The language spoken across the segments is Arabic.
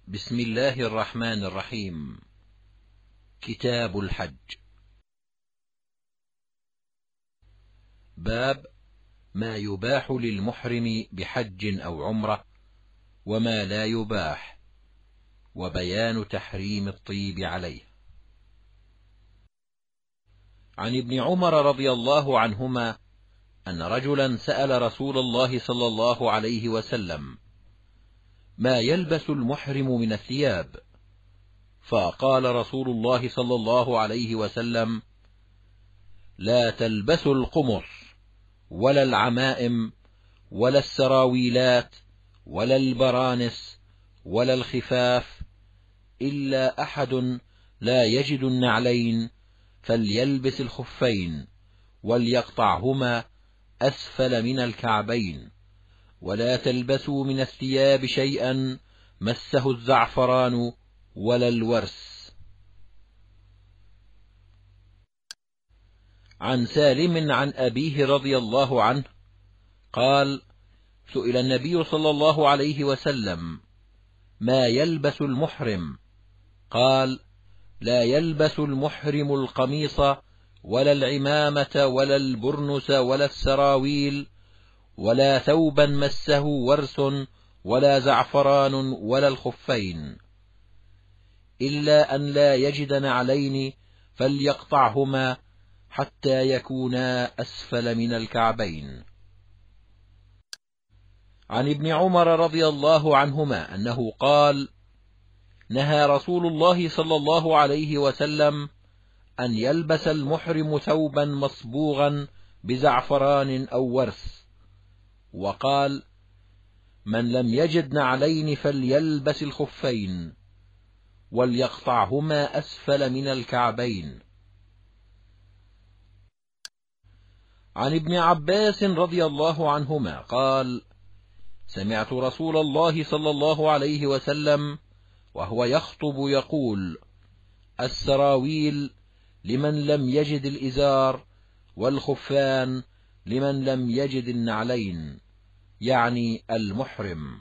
بسم الله الرحمن الرحيم. كتاب الحج. باب ما يباح للمحرم بحج أو عمرة وما لا يباح، وبيان تحريم الطيب عليه. عن ابن عمر رضي الله عنهما أن رجلا سأل رسول الله صلى الله عليه وسلم: ما يلبس المحرم من الثياب؟ فقال رسول الله صلى الله عليه وسلم: لا تلبسوا القمص ولا العمائم ولا السراويلات ولا البرانس ولا الخفاف، إلا أحد لا يجد النعلين فليلبس الخفين وليقطعهما أسفل من الكعبين، ولا تلبسوا من الثياب شيئا مسه الزعفران ولا الورس. عن سالم عن أبيه رضي الله عنه قال: سئل النبي صلى الله عليه وسلم: ما يلبس المحرم؟ قال: لا يلبس المحرم القميص ولا العمامة ولا البرنس ولا السراويل ولا ثوبا مسه ورس ولا زعفران ولا الخفين، إلا أن لا يجد نعلين فليقطعهما حتى يكونا أسفل من الكعبين. عن ابن عمر رضي الله عنهما أنه قال: نهى رسول الله صلى الله عليه وسلم أن يلبس المحرم ثوبا مصبوغا بزعفران أو ورس، وقال: من لم يجد نعلين فليلبس الخفين وليقطعهما أسفل من الكعبين. عن ابن عباس رضي الله عنهما قال: سمعت رسول الله صلى الله عليه وسلم وهو يخطب يقول: السراويل لمن لم يجد الإزار، والخفان لمن لم يجد النعلين، يعني المحرم.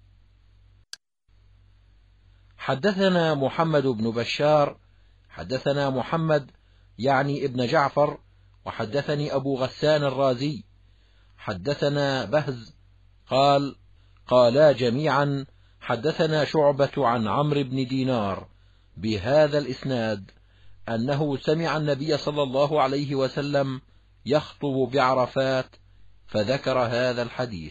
حدثنا محمد بن بشار حدثنا محمد يعني ابن جعفر، وحدثني أبو غسان الرازي حدثنا بهز قال: قالا جميعا حدثنا شعبة عن عمرو بن دينار بهذا الإسناد أنه سمع النبي صلى الله عليه وسلم يخطب بعرفات فذكر هذا الحديث.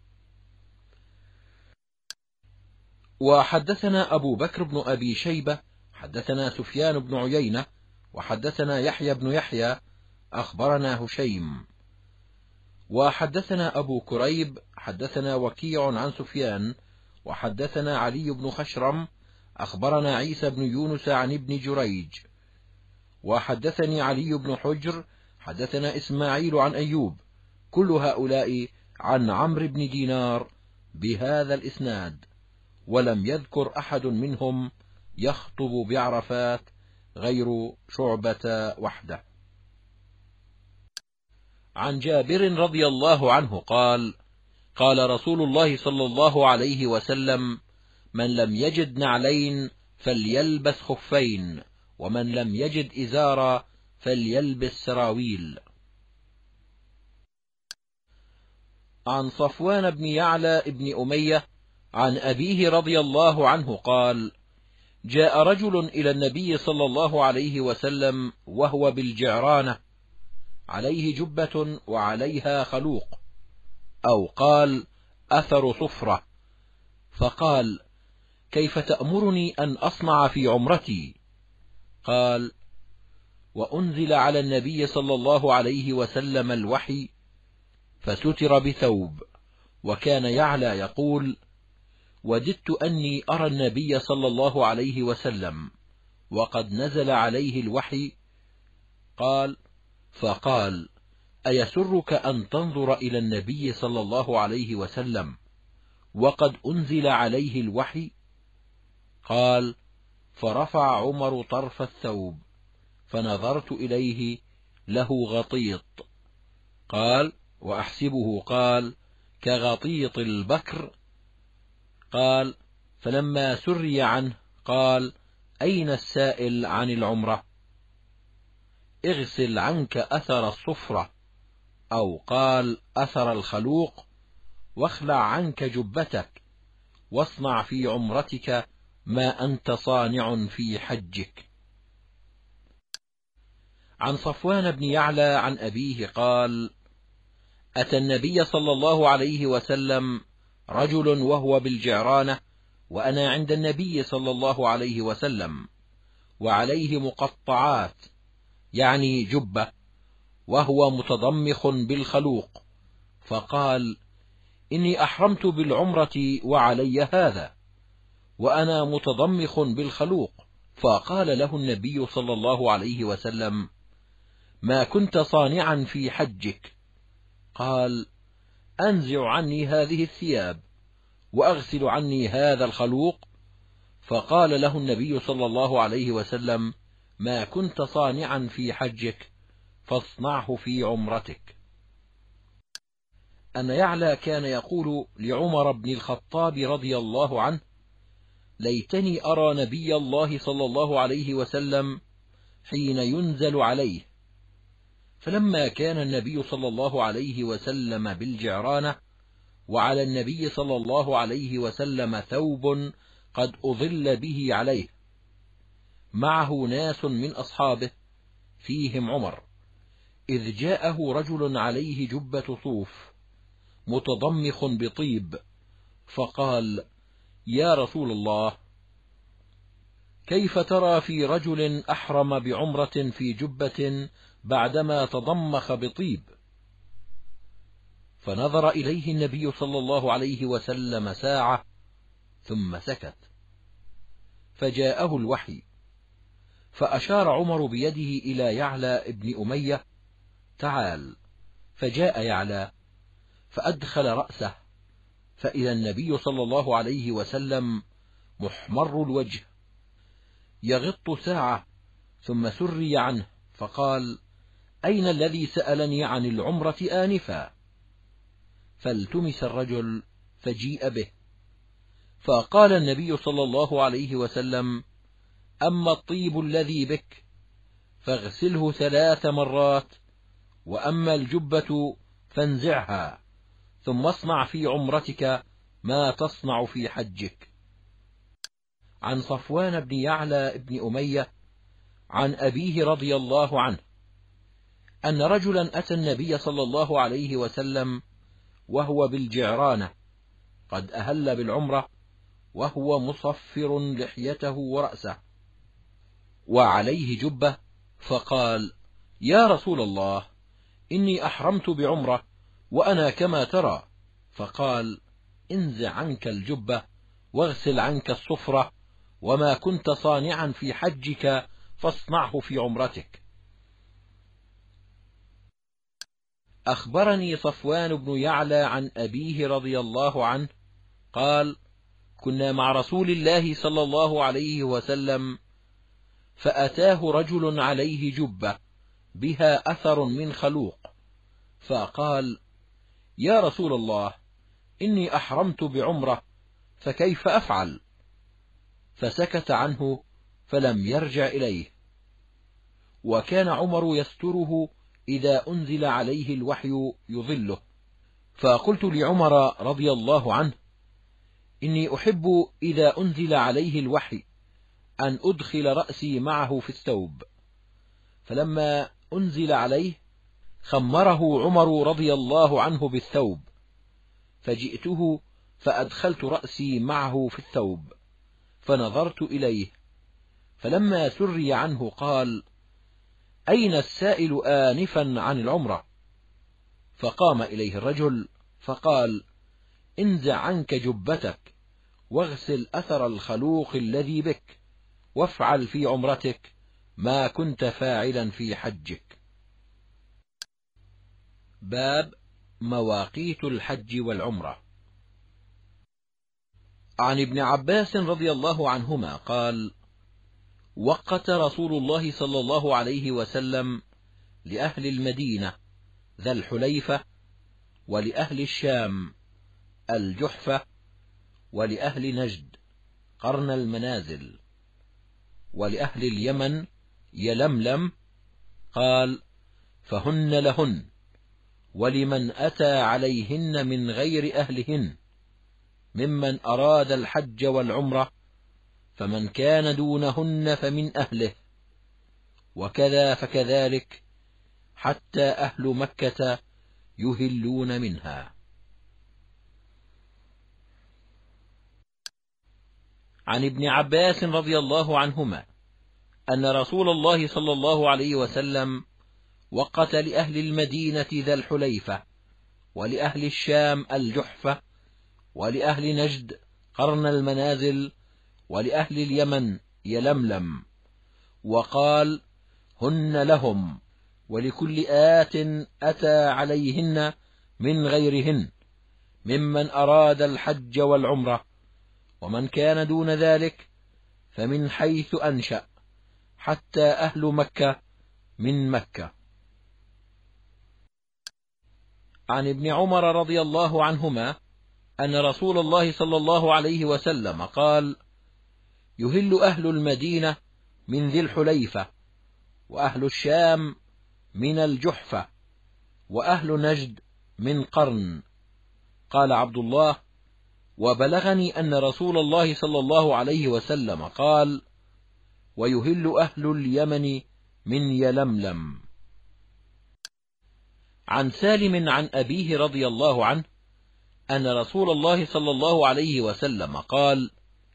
وحدثنا أبو بكر بن أبي شيبة حدثنا سفيان بن عيينة وحدثنا يحيى بن يحيى أخبرنا هشيم، وحدثنا أبو كريب حدثنا وكيع عن سفيان، وحدثنا علي بن خشرم أخبرنا عيسى بن يونس عن ابن جريج، وحدثني علي بن حجر حدثنا إسماعيل عن أيوب، كل هؤلاء عن عمرو بن دينار بهذا الإسناد، ولم يذكر أحد منهم يخطب بعرفات غير شعبة وحده. عن جابر رضي الله عنه قال: قال رسول الله صلى الله عليه وسلم: من لم يجد نعلين فليلبس خفين، ومن لم يجد إزارا فليلبس سراويل. عن صفوان بن يعلى بن أمية عن أبيه رضي الله عنه قال: جاء رجل إلى النبي صلى الله عليه وسلم وهو بالجعرانة، عليه جبة وعليها خلوق، أو قال أثر صفرة، فقال: كيف تأمرني أن أصنع في عمرتي؟ قال: وأنزل على النبي صلى الله عليه وسلم الوحي فستر بثوب، وكان يعلى يقول: وددت أني أرى النبي صلى الله عليه وسلم وقد نزل عليه الوحي. قال: فقال: أيسرك أن تنظر إلى النبي صلى الله عليه وسلم وقد أنزل عليه الوحي؟ قال: فرفع عمر طرف الثوب فنظرت إليه له غطيط. قال: وأحسبه قال كغطيط البكر. قال: فلما سري عنه قال: أين السائل عن العمرة؟ اغسل عنك أثر الصفرة، أو قال أثر الخلوق، واخلع عنك جبتك، واصنع في عمرتك ما أنت صانع في حجك. عن صفوان بن يعلى عن أبيه قال: أتى النبي صلى الله عليه وسلم رجل وهو بالجعرانة، وأنا عند النبي صلى الله عليه وسلم، وعليه مقطعات يعني جبة، وهو متضمخ بالخلوق، فقال: إني أحرمت بالعمرة وعلي هذا، وأنا متضمخ بالخلوق. فقال له النبي صلى الله عليه وسلم: ما كنت صانعا في حجك؟ قال: أنزع عني هذه الثياب، وأغسل عني هذا الخلوق. فقال له النبي صلى الله عليه وسلم: ما كنت صانعا في حجك فاصنعه في عمرتك. أن يعلى كان يقول لعمر بن الخطاب رضي الله عنه: ليتني أرى نبي الله صلى الله عليه وسلم حين ينزل عليه. فلما كان النبي صلى الله عليه وسلم بالجعرانة، وعلى النبي صلى الله عليه وسلم ثوب قد أظل به عليه، معه ناس من أصحابه فيهم عمر، إذ جاءه رجل عليه جبة صوف متضمخ بطيب، فقال: يا رسول الله، كيف ترى في رجل أحرم بعمرة في جبة بعدما تضمخ بطيب؟ فنظر إليه النبي صلى الله عليه وسلم ساعة ثم سكت، فجاءه الوحي، فأشار عمر بيده إلى يعلى ابن أمية: تعال. فجاء يعلى فأدخل رأسه، فإذا النبي صلى الله عليه وسلم محمر الوجه يغط ساعة، ثم سري عنه فقال: أين الذي سألني عن العمرة آنفا؟ فالتمس الرجل فجيء به، فقال النبي صلى الله عليه وسلم: أما الطيب الذي بك فاغسله 3 مرات، وأما الجبة فانزعها، ثم اصنع في عمرتك ما تصنع في حجك. عن صفوان بن يعلى بن أمية عن أبيه رضي الله عنه أن رجلا أتى النبي صلى الله عليه وسلم وهو بالجعرانة قد أهل بالعمرة، وهو مصفر لحيته ورأسه، وعليه جبة، فقال: يا رسول الله، إني أحرمت بعمرة وأنا كما ترى. فقال: انزع عنك الجبة، واغسل عنك الصفرة، وما كنت صانعا في حجك فاصنعه في عمرتك. أخبرني صفوان بن يعلى عن أبيه رضي الله عنه قال: كنا مع رسول الله صلى الله عليه وسلم، فأتاه رجل عليه جبة بها أثر من خلوق، فقال: يا رسول الله، إني أحرمت بعمرة، فكيف أفعل؟ فسكت عنه فلم يرجع إليه. وكان عمر يستره إذا أنزل عليه الوحي يظله، فقلت لعمر رضي الله عنه: إني أحب إذا أنزل عليه الوحي أن أدخل رأسي معه في الثوب. فلما أنزل عليه خمره عمر رضي الله عنه بالثوب، فجئته فأدخلت رأسي معه في الثوب، فنظرت إليه، فلما سري عنه قال: أين السائل آنفا عن العمرة؟ فقام إليه الرجل فقال: انزع عنك جبتك، واغسل أثر الخلوق الذي بك، وافعل في عمرتك ما كنت فاعلا في حجك. باب مواقيت الحج والعمرة. عن ابن عباس رضي الله عنهما قال: وقت رسول الله صلى الله عليه وسلم لأهل المدينة ذا الحليفة، ولأهل الشام الجحفة، ولأهل نجد قرن المنازل. ولأهل اليمن يلملم. قال: فهن لهن، ولمن أتى عليهن من غير أهلهن ممن أراد الحج والعمرة، فمن كان دونهن فمن أهله، وكذا فكذلك حتى أهل مكة يهلون منها. عن ابن عباس رضي الله عنهما أن رسول الله صلى الله عليه وسلم وقت لأهل المدينة ذا الحليفة، ولأهل الشام الجحفة، ولأهل نجد قرن المنازل، ولأهل اليمن يلملم، وقال: هن لهم، ولكل آت أتى عليهن من غيرهن ممن أراد الحج والعمرة، ومن كان دون ذلك فمن حيث أنشأ، حتى أهل مكة من مكة. عن ابن عمر رضي الله عنهما أن رسول الله صلى الله عليه وسلم قال: يهل أهل المدينة من ذي الحليفة، وأهل الشام من الجحفة، وأهل نجد من قرن. قال عبد الله: وبلغني أن رسول الله صلى الله عليه وسلم قال: ويهل أهل اليمن من يلملم. عن سالم عن أبيه رضي الله عنه أن رسول الله صلى الله عليه وسلم قال: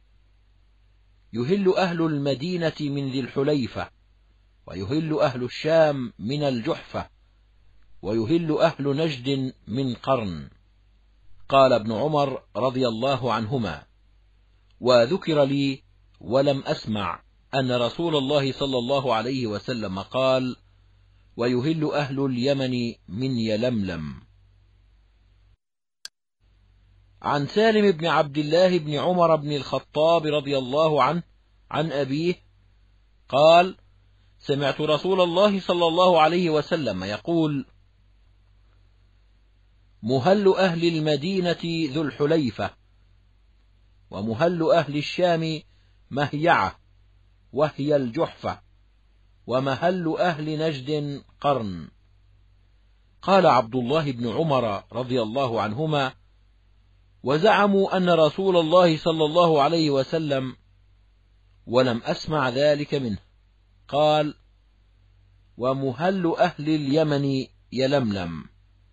يهل أهل المدينة من ذي الحليفة، ويهل أهل الشام من الجحفة، ويهل أهل نجد من قرن. قال ابن عمر رضي الله عنهما: وذكر لي ولم أسمع أن رسول الله صلى الله عليه وسلم قال: ويهل أهل اليمن من يلملم. عن سالم بن عبد الله بن عمر بن الخطاب رضي الله عنه عن أبيه قال: سمعت رسول الله صلى الله عليه وسلم يقول: مهل أهل المدينة ذو الحليفة، ومهل أهل الشام مهيعة وهي الجحفة، ومهل أهل نجد قرن. قال عبد الله بن عمر رضي الله عنهما: وزعموا أن رسول الله صلى الله عليه وسلم، ولم أسمع ذلك منه، قال: ومهل أهل اليمن يلملم.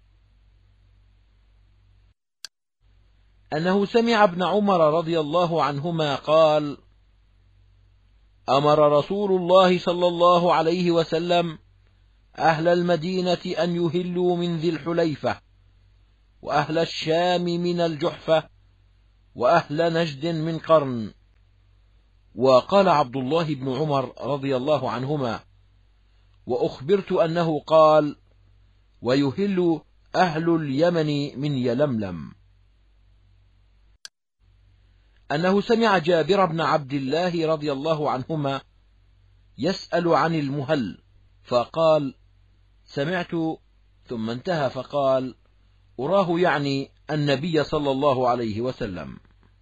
أنه سمع ابن عمر رضي الله عنهما قال: أمر رسول الله صلى الله عليه وسلم أهل المدينة أن يهلوا من ذي الحليفة، وأهل الشام من الجحفة، وأهل نجد من قرن. وقال عبد الله بن عمر رضي الله عنهما: وأخبرت أنه قال: ويهل أهل اليمن من يلملم. أنه سمع جابر بن عبد الله رضي الله عنهما يسأل عن المهل، فقال: سمعت، ثم انتهى فقال: أراه يعني النبي صلى الله عليه وسلم.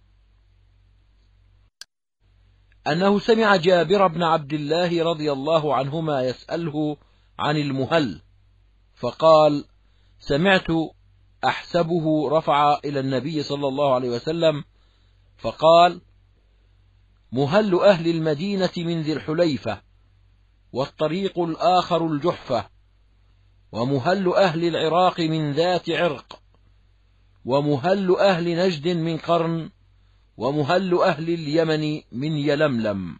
أنه سمع جابر بن عبد الله رضي الله عنهما يسأله عن المهل، فقال: سمعت، أحسبه رفع إلى النبي صلى الله عليه وسلم، فقال: مهل أهل المدينة من ذي الحليفة، والطريق الآخر الجحفة، ومهل أهل العراق من ذات عرق، ومهل أهل نجد من قرن، ومهل أهل اليمن من يلملم.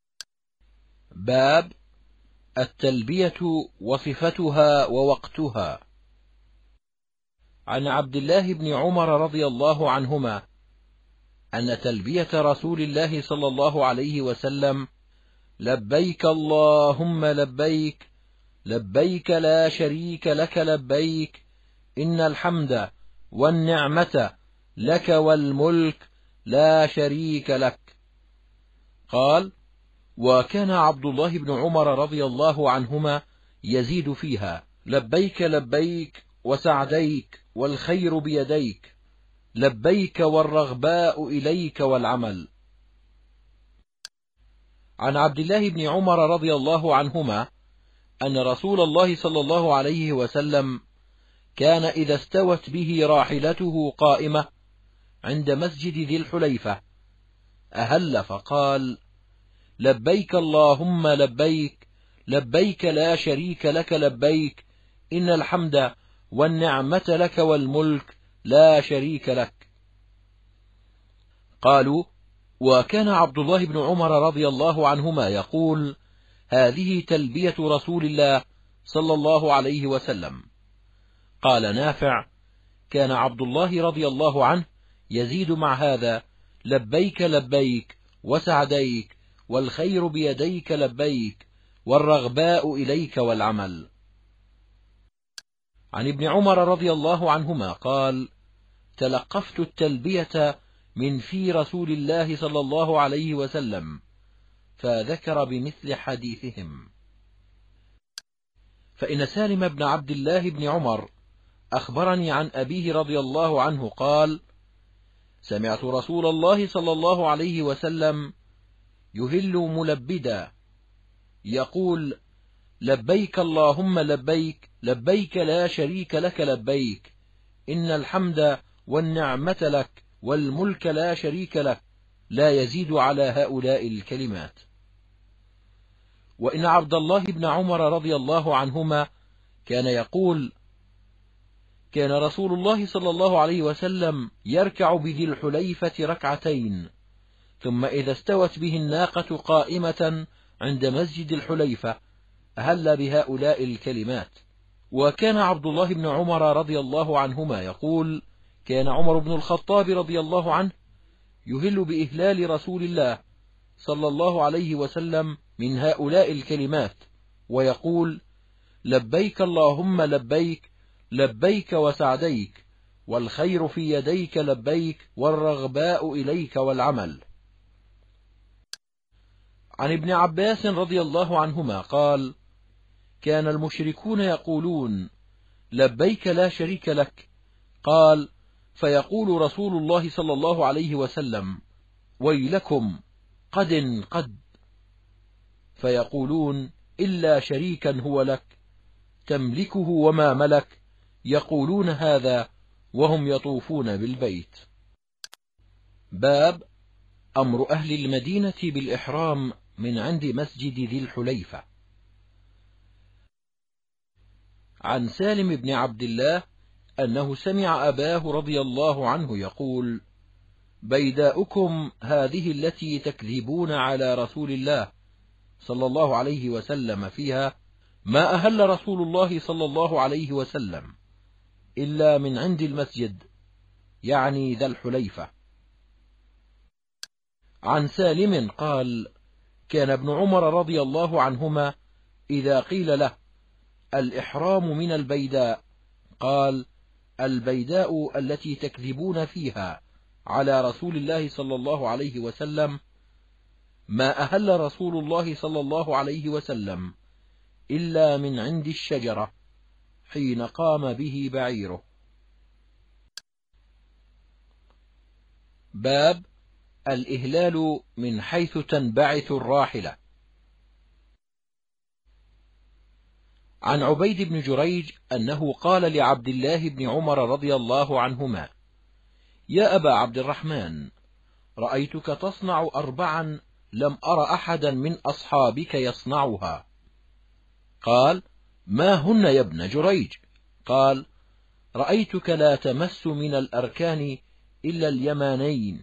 باب التلبية وصفتها ووقتها. عن عبد الله بن عمر رضي الله عنهما أن تلبية رسول الله صلى الله عليه وسلم: لبيك اللهم لبيك، لبيك لا شريك لك لبيك، إن الحمد والنعمة لك والملك لا شريك لك. قال: وكان عبد الله بن عمر رضي الله عنهما يزيد فيها: لبيك لبيك وسعديك والخير بيديك، لبيك والرغباء إليك والعمل. عن عبد الله بن عمر رضي الله عنهما أن رسول الله صلى الله عليه وسلم كان إذا استوت به راحلته قائمة عند مسجد ذي الحليفة أهل فقال: لبيك اللهم لبيك، لبيك لا شريك لك لبيك، إن الحمد والنعمة لك والملك لا شريك لك. قالوا: وكان عبد الله بن عمر رضي الله عنهما يقول: هذه تلبية رسول الله صلى الله عليه وسلم. قال نافع: كان عبد الله رضي الله عنه يزيد مع هذا: لبيك لبيك وسعديك، والخير بيديك لبيك، والرغباء إليك والعمل. عن ابن عمر رضي الله عنهما قال: تلقفت التلبية من في رسول الله صلى الله عليه وسلم، فذكر بمثل حديثهم. فإن سالم بن عبد الله بن عمر أخبرني عن أبيه رضي الله عنه قال: سمعت رسول الله صلى الله عليه وسلم يهل ملبدا يقول: لبيك اللهم لبيك، لبيك لا شريك لك لبيك، إن الحمد والنعمة لك والملك لا شريك لك، لا يزيد على هؤلاء الكلمات. وإن عبد الله بن عمر رضي الله عنهما كان يقول: كان رسول الله صلى الله عليه وسلم يركع بذي الحليفة ركعتين، ثم إذا استوت به الناقة قائمة عند مسجد الحليفة أهل بهؤلاء الكلمات. وكان عبد الله بن عمر رضي الله عنهما يقول: كان عمر بن الخطاب رضي الله عنه يهل بإهلال رسول الله صلى الله عليه وسلم من هؤلاء الكلمات، ويقول: لبيك اللهم لبيك، لبيك وسعديك، والخير في يديك لبيك، والرغباء إليك والعمل. عن ابن عباس رضي الله عنهما قال: كان المشركون يقولون: لبيك لا شريك لك. قال: فيقول رسول الله صلى الله عليه وسلم: ويلكم قد، فيقولون: إلا شريكا هو لك تملكه وما ملك، يقولون هذا وهم يطوفون بالبيت. باب أمر أهل المدينة بالإحرام من عند مسجد ذي الحليفة. عن سالم بن عبد الله أنه سمع أباه رضي الله عنه يقول: بيداؤكم هذه التي تكذبون على رسول الله صلى الله عليه وسلم فيها، ما أهل رسول الله صلى الله عليه وسلم إلا من عند المسجد، يعني ذا الحليفة. عن سالم قال: كان ابن عمر رضي الله عنهما إذا قيل له: الإحرام من البيداء، قال: البيداء التي تكذبون فيها على رسول الله صلى الله عليه وسلم، ما أهل رسول الله صلى الله عليه وسلم إلا من عند الشجرة حين قام به بعيره. باب الإهلال من حيث تنبعث الراحلة. عن عبيد بن جريج أنه قال لعبد الله بن عمر رضي الله عنهما: يا أبا عبد الرحمن، رأيتك تصنع 4 لم أر أحدا من أصحابك يصنعها. قال: ما هن يا ابن جريج؟ قال: رأيتك لا تمس من الأركان إلا اليمانين،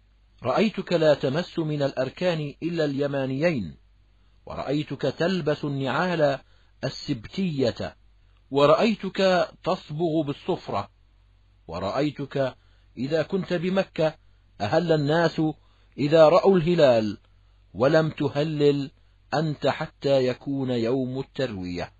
ورأيتك تلبس النعال السبتية، ورأيتك تصبغ بالصفرة، ورأيتك إذا كنت بمكة أهل الناس إذا رأوا الهلال، ولم تهلل أنت حتى يكون يوم التروية.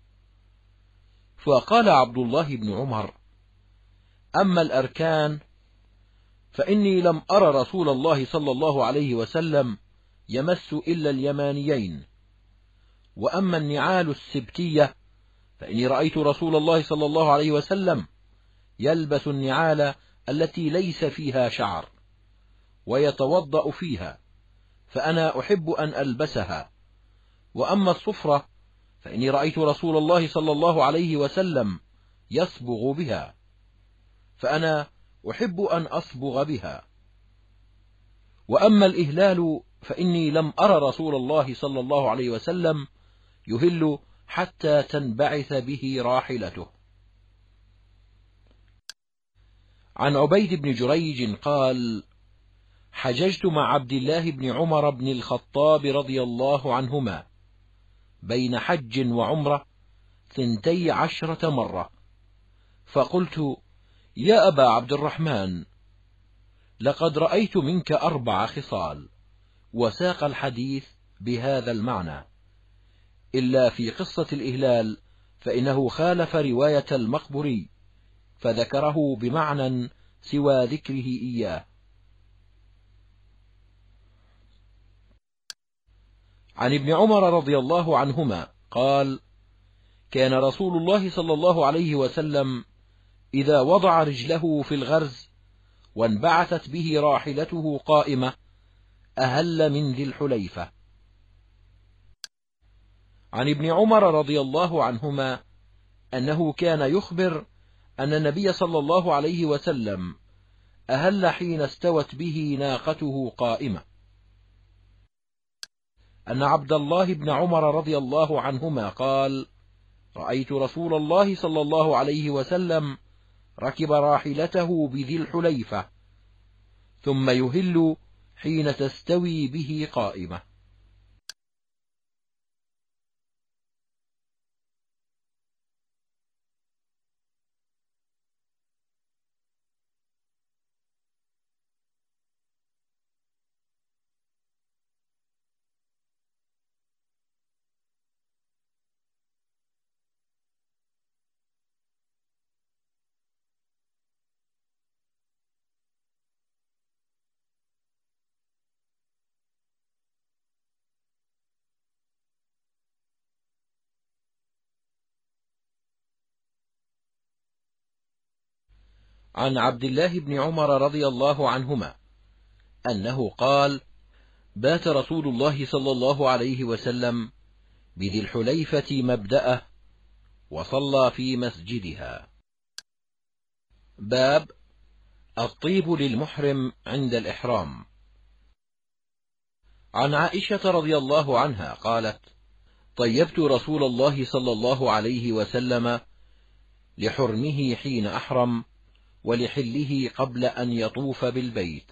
فقال عبد الله بن عمر: أما الأركان فإني لم أر رسول الله صلى الله عليه وسلم يمس إلا اليمانيين، وأما النعال السبتية فإني رأيت رسول الله صلى الله عليه وسلم يلبس النعال التي ليس فيها شعر، ويتوضأ فيها، فأنا أحب أن ألبسها. وأما الصفرة فإني رأيت رسول الله صلى الله عليه وسلم يصبغ بها، فأنا أحب أن أصبغ بها. وأما الإهلال فإني لم أر رسول الله صلى الله عليه وسلم يهل حتى تنبعث به راحلته. عن عبيد بن جريج قال: حججت مع عبد الله بن عمر بن الخطاب رضي الله عنهما بين حج وعمرة 12 مرة، فقلت: يا أبا عبد الرحمن، لقد رأيت منك 4 خصال. وساق الحديث بهذا المعنى، إلا في قصة الإهلال فإنه خالف رواية المقبري، فذكره بمعنى سوى ذكره إياه. عن ابن عمر رضي الله عنهما قال: كان رسول الله صلى الله عليه وسلم إذا وضع رجله في الغرز وانبعثت به راحلته قائمة أهل من ذي الحليفة. عن ابن عمر رضي الله عنهما أنه كان يخبر أن النبي صلى الله عليه وسلم أهل حين استوت به ناقته قائمة. أن عبد الله بن عمر رضي الله عنهما قال: رأيت رسول الله صلى الله عليه وسلم ركب راحلته بذي الحليفة ثم يهل حين تستوي به قائمة. عن عبد الله بن عمر رضي الله عنهما أنه قال: بات رسول الله صلى الله عليه وسلم بذي الحليفة مبدأه وصلى في مسجدها. باب الطيب للمحرم عند الإحرام. عن عائشة رضي الله عنها قالت: طيبت رسول الله صلى الله عليه وسلم لحرمه حين أحرم ولحله قبل أن يطوف بالبيت.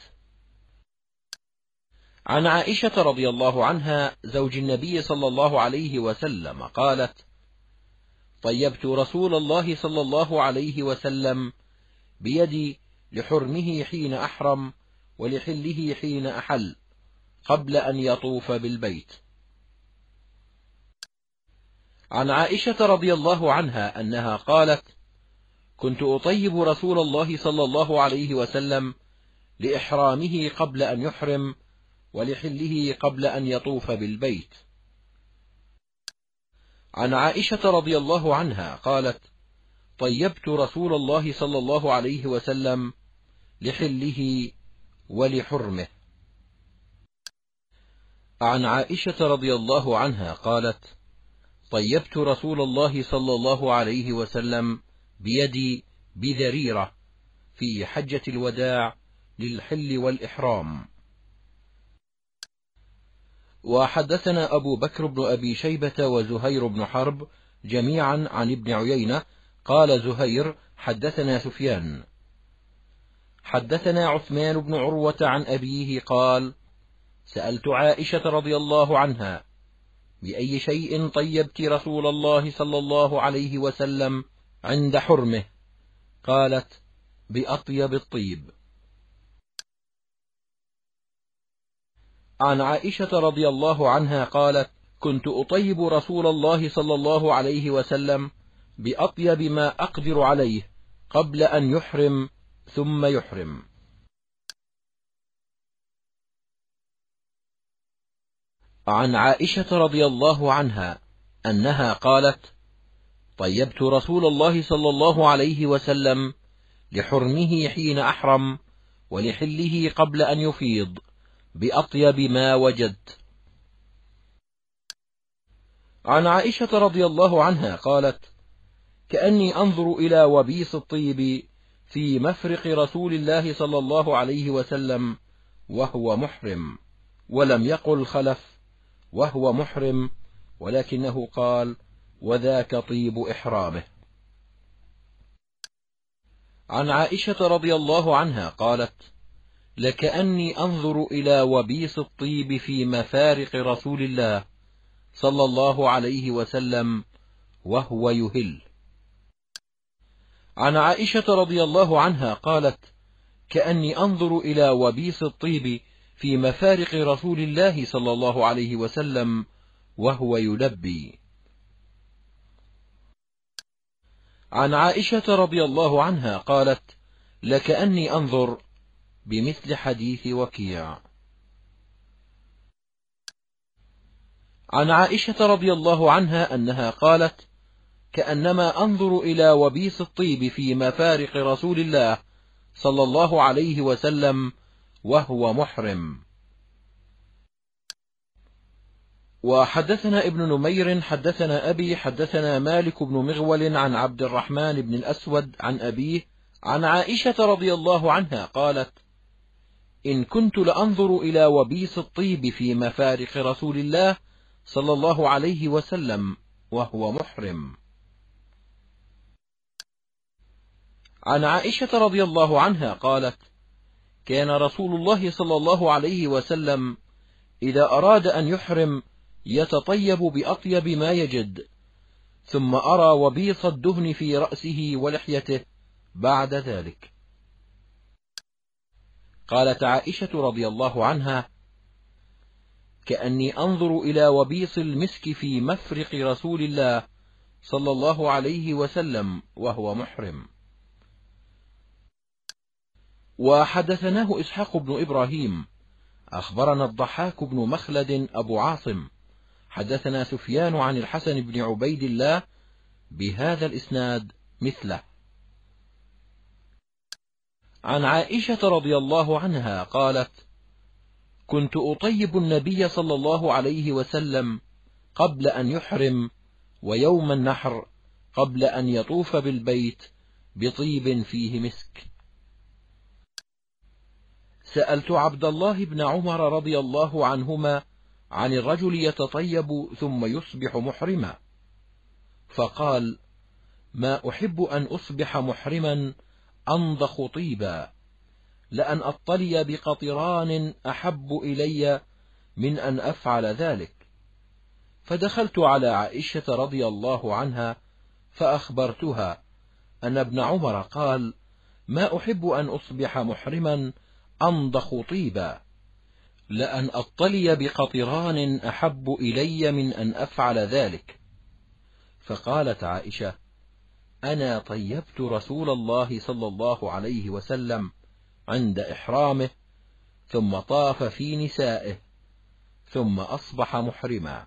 عن عائشة رضي الله عنها زوج النبي صلى الله عليه وسلم قالت: طيبت رسول الله صلى الله عليه وسلم بيدي لحرمه حين أحرم ولحله حين أحل قبل أن يطوف بالبيت. عن عائشة رضي الله عنها أنها قالت: كنت أطيب رسول الله صلى الله عليه وسلم لإحرامه قبل أن يحرم ولحله قبل أن يطوف بالبيت. عن عائشة رضي الله عنها قالت: طيبت رسول الله صلى الله عليه وسلم لحله ولحرمه. عن عائشة رضي الله عنها قالت: طيبت رسول الله صلى الله عليه وسلم بيدي بذريرة في حجة الوداع للحل والإحرام. وحدثنا أبو بكر بن أبي شيبة وزهير بن حرب جميعا عن ابن عيينة قال زهير: حدثنا سفيان حدثنا عثمان بن عروة عن أبيه قال: سألت عائشة رضي الله عنها: بأي شيء طيبت رسول الله صلى الله عليه وسلم عند حرمه؟ قالت: بأطيب الطيب. عن عائشة رضي الله عنها قالت: كنت أطيب رسول الله صلى الله عليه وسلم بأطيب ما أقدر عليه قبل أن يحرم ثم يحرم. عن عائشة رضي الله عنها أنها قالت: طيبت رسول الله صلى الله عليه وسلم لحرمه حين أحرم ولحله قبل أن يفيض بأطيب ما وجدت. عن عائشة رضي الله عنها قالت: كأني أنظر إلى وبيص الطيب في مفرق رسول الله صلى الله عليه وسلم وهو محرم، ولم يقل خلف وهو محرم، ولكنه قال: وذاك طيب إحرامه. عن عائشة رضي الله عنها قالت: لكأني أنظر إلى وبيص الطيب في مفارق رسول الله صلى الله عليه وسلم وهو يهل. عن عائشة رضي الله عنها قالت: كأني أنظر إلى وبيص الطيب في مفارق رسول الله صلى الله عليه وسلم وهو يلبي. عن عائشة رضي الله عنها قالت: لكأني أنظر بمثل حديث وكيع. عن عائشة رضي الله عنها أنها قالت: كأنما أنظر إلى وبيص الطيب في مفارق رسول الله صلى الله عليه وسلم وهو محرم. وحدثنا ابن نمير حدثنا أبي حدثنا مالك بن مغول عن عبد الرحمن بن الأسود عن أبيه عن عائشة رضي الله عنها قالت: إن كنت لأنظر إلى وبيص الطيب في مفارق رسول الله صلى الله عليه وسلم وهو محرم. عن عائشة رضي الله عنها قالت: كان رسول الله صلى الله عليه وسلم إذا أراد أن يحرم يتطيب بأطيب ما يجد، ثم أرى وبيص الدهن في رأسه ولحيته بعد ذلك. قالت عائشة رضي الله عنها: كأني أنظر إلى وبيص المسك في مفرق رسول الله صلى الله عليه وسلم وهو محرم. وحدثناه إسحاق بن إبراهيم أخبرنا الضحاك بن مخلد أبو عاصم حدثنا سفيان عن الحسن بن عبيد الله بهذا الإسناد مثله. عن عائشة رضي الله عنها قالت: كنت أطيب النبي صلى الله عليه وسلم قبل أن يحرم، ويوم النحر قبل أن يطوف بالبيت بطيب فيه مسك. سألت عبد الله بن عمر رضي الله عنهما عن الرجل يتطيب ثم يصبح محرما، فقال: ما أحب أن أصبح محرما أنضخ طيبا، لأن أطلي بقطران أحب إلي من أن أفعل ذلك. فدخلت على عائشة رضي الله عنها فأخبرتها أن ابن عمر قال: ما أحب أن أصبح محرما أنضخ طيبا، لأن أطلي بقطران أحب إلي من أن أفعل ذلك. فقالت عائشة: أنا طيبت رسول الله صلى الله عليه وسلم عند إحرامه، ثم طاف في نسائه، ثم أصبح محرما.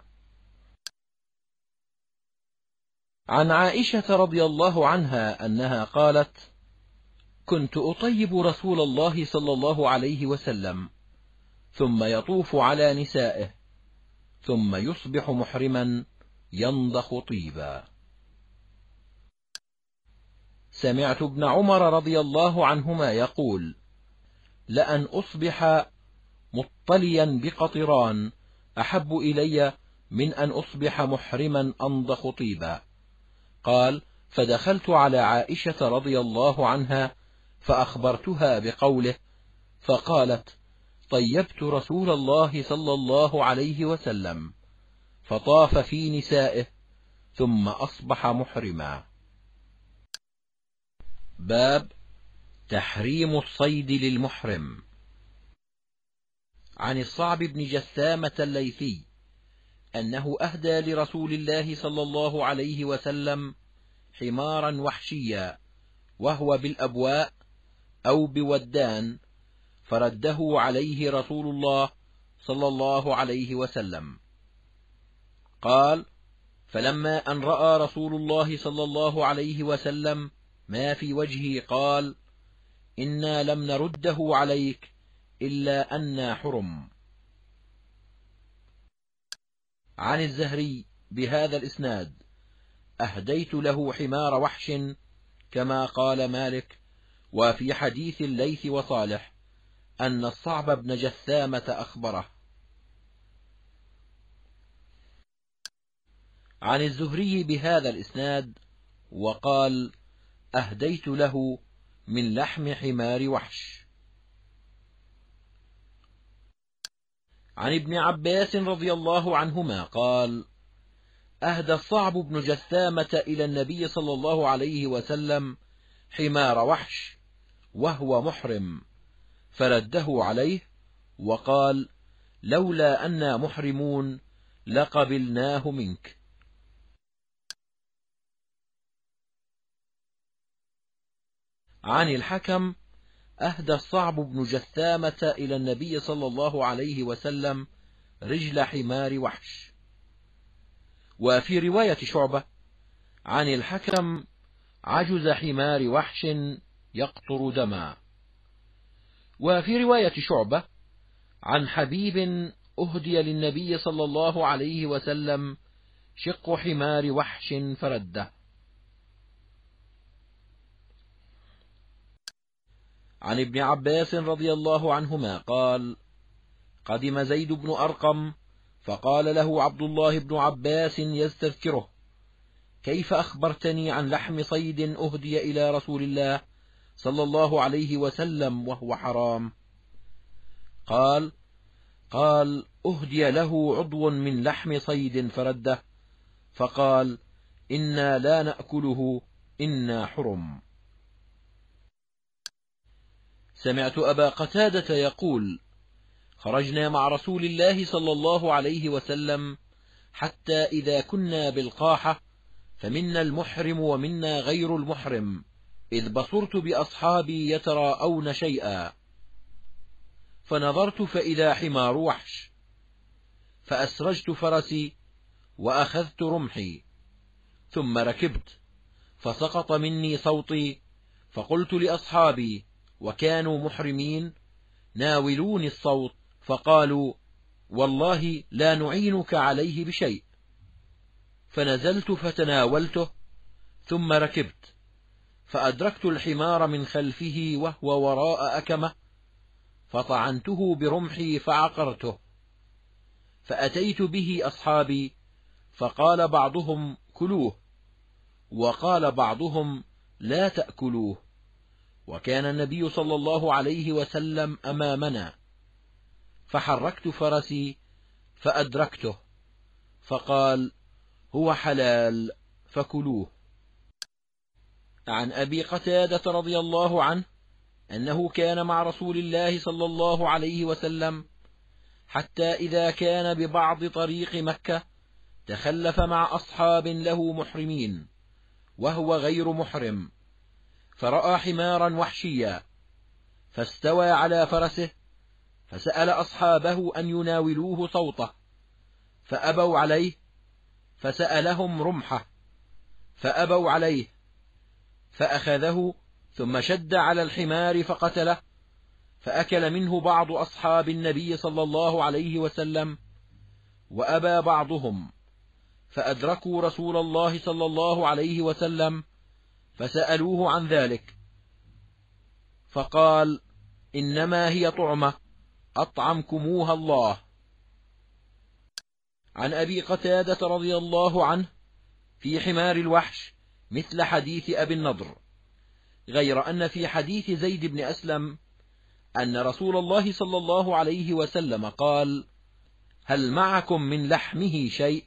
عن عائشة رضي الله عنها أنها قالت: كنت أطيب رسول الله صلى الله عليه وسلم، ثم يطوف على نسائه، ثم يصبح محرما ينضخ طيبا. سمعت ابن عمر رضي الله عنهما يقول: لأن أصبح مطليا بقطران أحب إلي من أن أصبح محرما أنضخ طيبا. قال: فدخلت على عائشة رضي الله عنها فأخبرتها بقوله، فقالت: طيبت رسول الله صلى الله عليه وسلم، فطاف في نسائه، ثم أصبح محرما. باب تحريم الصيد للمحرم. عن الصعب بن جثامة الليثي أنه أهدى لرسول الله صلى الله عليه وسلم حمارا وحشيا وهو بالأبواء أو بودان، فرده عليه رسول الله صلى الله عليه وسلم. قال: فلما أن رأى رسول الله صلى الله عليه وسلم ما في وجهه قال: إنا لم نرده عليك إلا أنا حرم. عن الزهري بهذا الإسناد: أهديت له حمار وحش كما قال مالك. وفي حديث الليث وصالح أن الصعب بن جثامة أخبره. عن الزهري بهذا الإسناد وقال: أهديت له من لحم حمار وحش. عن ابن عباس رضي الله عنهما قال: أهدى الصعب بن جثامة إلى النبي صلى الله عليه وسلم حمار وحش وهو محرم، فرده عليه وقال: لولا أنا محرمون لقبلناه منك. عن الحكم: أهدى الصعب بن جثامة إلى النبي صلى الله عليه وسلم رجل حمار وحش. وفي رواية شعبة عن الحكم: عجز حمار وحش يقطر دما. وفي رواية شعبة عن حبيب: أهدي للنبي صلى الله عليه وسلم شق حمار وحش فرده. عن ابن عباس رضي الله عنهما قال: قدم زيد بن أرقم فقال له عبد الله بن عباس يستذكره: كيف أخبرتني عن لحم صيد أهدي إلى رسول الله صلى الله عليه وسلم وهو حرام؟ قال: أهدي له عضو من لحم صيد فرده، فقال: إنا لا نأكله، إنا حرم. سمعت أبا قتادة يقول: خرجنا مع رسول الله صلى الله عليه وسلم حتى إذا كنا بالقاحة فمنا المحرم ومنا غير المحرم، إذ بصرت بأصحابي يتراءون شيئا، فنظرت فإذا حمار وحش، فأسرجت فرسي وأخذت رمحي، ثم ركبت، فسقط مني صوتي، فقلت لأصحابي وكانوا محرمين: ناولوني الصوت، فقالوا: والله لا نعينك عليه بشيء. فنزلت فتناولته، ثم ركبت، فأدركت الحمار من خلفه وهو وراء أكمة، فطعنته برمحي فعقرته، فأتيت به أصحابي، فقال بعضهم: كلوه، وقال بعضهم: لا تأكلوه، وكان النبي صلى الله عليه وسلم أمامنا، فحركت فرسي فأدركته، فقال: هو حلال فكلوه. عن أبي قتادة رضي الله عنه أنه كان مع رسول الله صلى الله عليه وسلم حتى إذا كان ببعض طريق مكة تخلف مع أصحاب له محرمين وهو غير محرم، فرأى حمارا وحشيا، فاستوى على فرسه، فسأل أصحابه أن يناولوه صوته، فأبوا عليه، فسألهم رمحه، فأبوا عليه، فأخذه ثم شد على الحمار فقتله، فأكل منه بعض أصحاب النبي صلى الله عليه وسلم، وأبى بعضهم، فأدركوا رسول الله صلى الله عليه وسلم فسألوه عن ذلك، فقال: إنما هي طعمة أطعمكموها الله. عن أبي قتادة رضي الله عنه في حمار الوحش مثل حديث أبي النضر، غير أن في حديث زيد بن أسلم أن رسول الله صلى الله عليه وسلم قال: هل معكم من لحمه شيء؟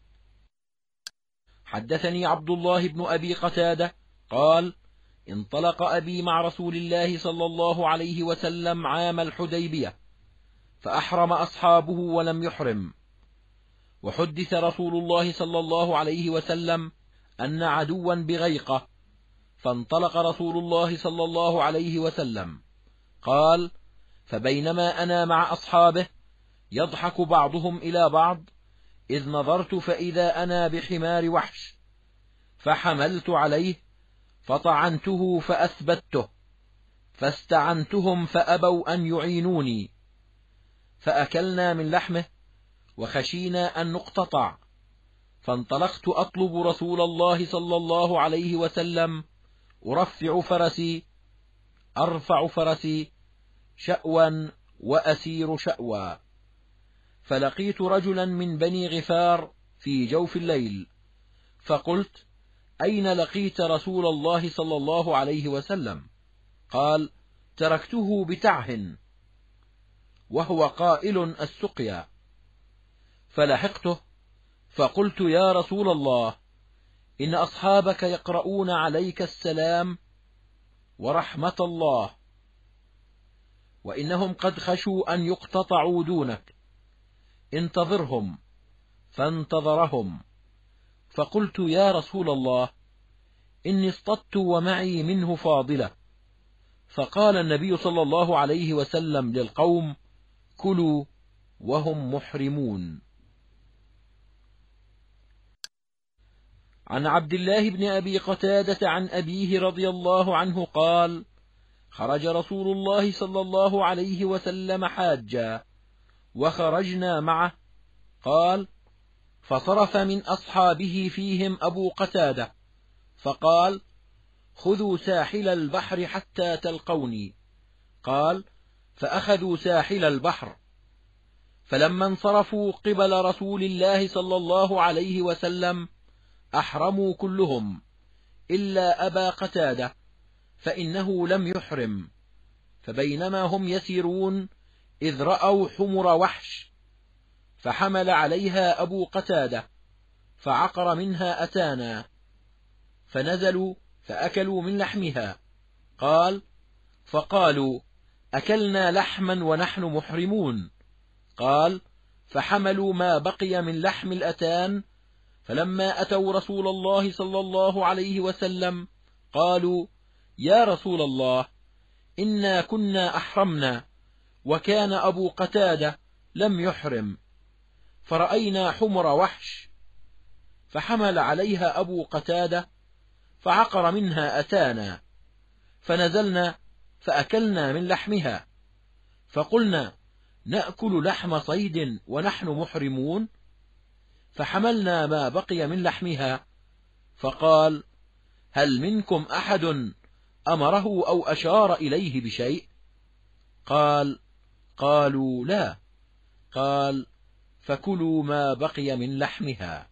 حدثني عبد الله بن أبي قتادة قال: انطلق أبي مع رسول الله صلى الله عليه وسلم عام الحديبية، فأحرم أصحابه ولم يحرم، وحدث رسول الله صلى الله عليه وسلم أن عدوا بغيقة، فانطلق رسول الله صلى الله عليه وسلم. قال: فبينما أنا مع أصحابه يضحك بعضهم إلى بعض، إذ نظرت فإذا أنا بحمار وحش، فحملت عليه فطعنته فأثبته، فاستعنتهم فأبوا أن يعينوني، فأكلنا من لحمه وخشينا أن نقتطع، فانطلقت أطلب رسول الله صلى الله عليه وسلم، أرفع فرسي شأوا وأسير شأوا، فلقيت رجلا من بني غفار في جوف الليل، فقلت: أين لقيت رسول الله صلى الله عليه وسلم؟ قال: تركته بتعه وهو قائل السقيا. فلحقته فقلت: يا رسول الله، إن أصحابك يقرؤون عليك السلام ورحمة الله، وإنهم قد خشوا أن يقتطعوا دونك، انتظرهم. فانتظرهم. فقلت: يا رسول الله، إني اصطدت ومعي منه فاضلة. فقال النبي صلى الله عليه وسلم للقوم: كلوا وهم محرمون. عن عبد الله بن أبي قتادة عن أبيه رضي الله عنه قال: خرج رسول الله صلى الله عليه وسلم حاجا، وخرجنا معه. قال: فصرف من أصحابه فيهم أبو قتادة فقال: خذوا ساحل البحر حتى تلقوني. قال: فأخذوا ساحل البحر. فلما انصرفوا قبل رسول الله صلى الله عليه وسلم أحرموا كلهم إلا أبا قتادة، فإنه لم يحرم. فبينما هم يسيرون إذ رأوا حمر وحش، فحمل عليها أبو قتادة فعقر منها أتانا، فنزلوا فأكلوا من لحمها. قال: فقالوا: أكلنا لحما ونحن محرمون. قال: فحملوا ما بقي من لحم الأتان، فلما أتوا رسول الله صلى الله عليه وسلم قالوا: يا رسول الله، إنا كنا أحرمنا، وكان أبو قتادة لم يحرم، فرأينا حمر وحش، فحمل عليها أبو قتادة فعقر منها أتانا، فنزلنا فأكلنا من لحمها. فقلنا: نأكل لحم صيد ونحن محرمون؟ فحملنا ما بقي من لحمها. فقال: هل منكم أحد أمره أو أشار إليه بشيء؟ قالوا لا. قال: فكلوا ما بقي من لحمها.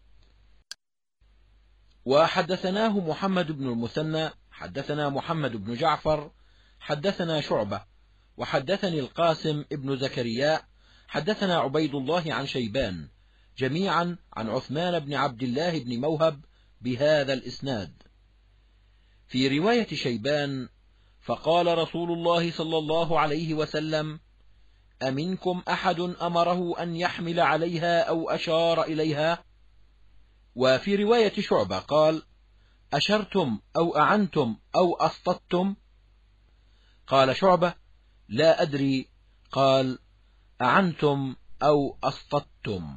وحدثناه محمد بن المثنى حدثنا محمد بن جعفر حدثنا شعبة وحدثني القاسم ابن زكريا حدثنا عبيد الله عن شيبان، جميعا عن عثمان بن عبد الله بن موهب بهذا الإسناد. في رواية شيبان: فقال رسول الله صلى الله عليه وسلم: أمنكم أحد أمره أن يحمل عليها أو أشار إليها؟ وفي رواية شعبة قال: أشرتم أو أعنتم أو أسطدتم؟ قال شعبة: لا أدري. قال: أعنتم أو أسطدتم.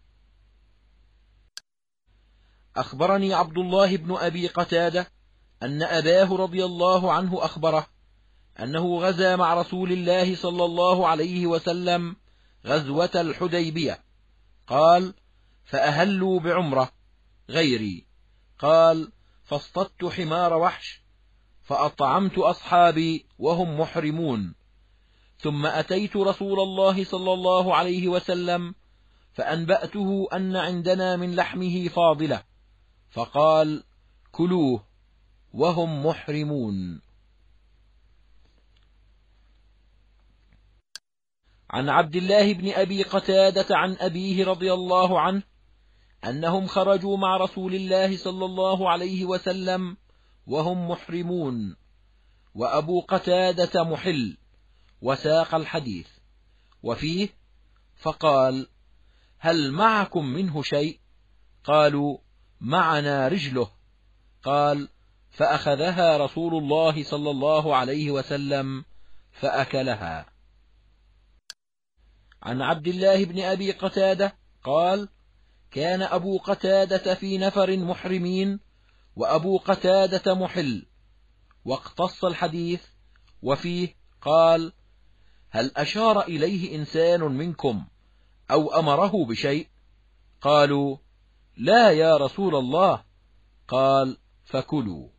أخبرني عبد الله بن أبي قتادة أن أباه رضي الله عنه أخبره أنه غزا مع رسول الله صلى الله عليه وسلم غزوة الحديبية. قال: فأهلوا بعمرة غيري. قال: فاصطدت حمار وحش فأطعمت أصحابي وهم محرمون، ثم أتيت رسول الله صلى الله عليه وسلم فأنبأته أن عندنا من لحمه فاضلة، فقال: كلوه وهم محرمون. عن عبد الله بن أبي قتادة عن أبيه رضي الله عنه أنهم خرجوا مع رسول الله صلى الله عليه وسلم وهم محرمون، وأبو قتادة محل، وساق الحديث وفيه: فقال: هل معكم منه شيء؟ قالوا: معنا رجله. قال: فأخذها رسول الله صلى الله عليه وسلم فأكلها. عن عبد الله بن أبي قتادة قال: كان أبو قتادة في نفر محرمين وأبو قتادة محل، واقتص الحديث وفيه قال: هل أشار إليه إنسان منكم أو أمره بشيء؟ قالوا: لا يا رسول الله. قال: فكلوا.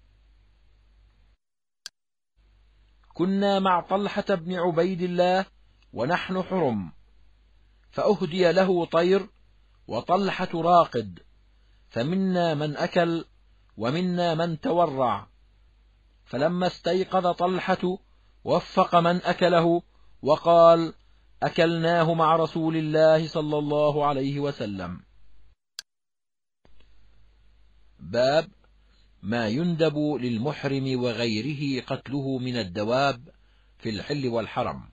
كنا مع طلحة بن عبيد الله ونحن حرم، فأهدي له طير وطلحة راقد، فمنا من أكل ومنا من تورع، فلما استيقظ طلحة وفق من أكله وقال: أكلناه مع رسول الله صلى الله عليه وسلم. باب ما يندب للمحرم وغيره قتله من الدواب في الحل والحرم.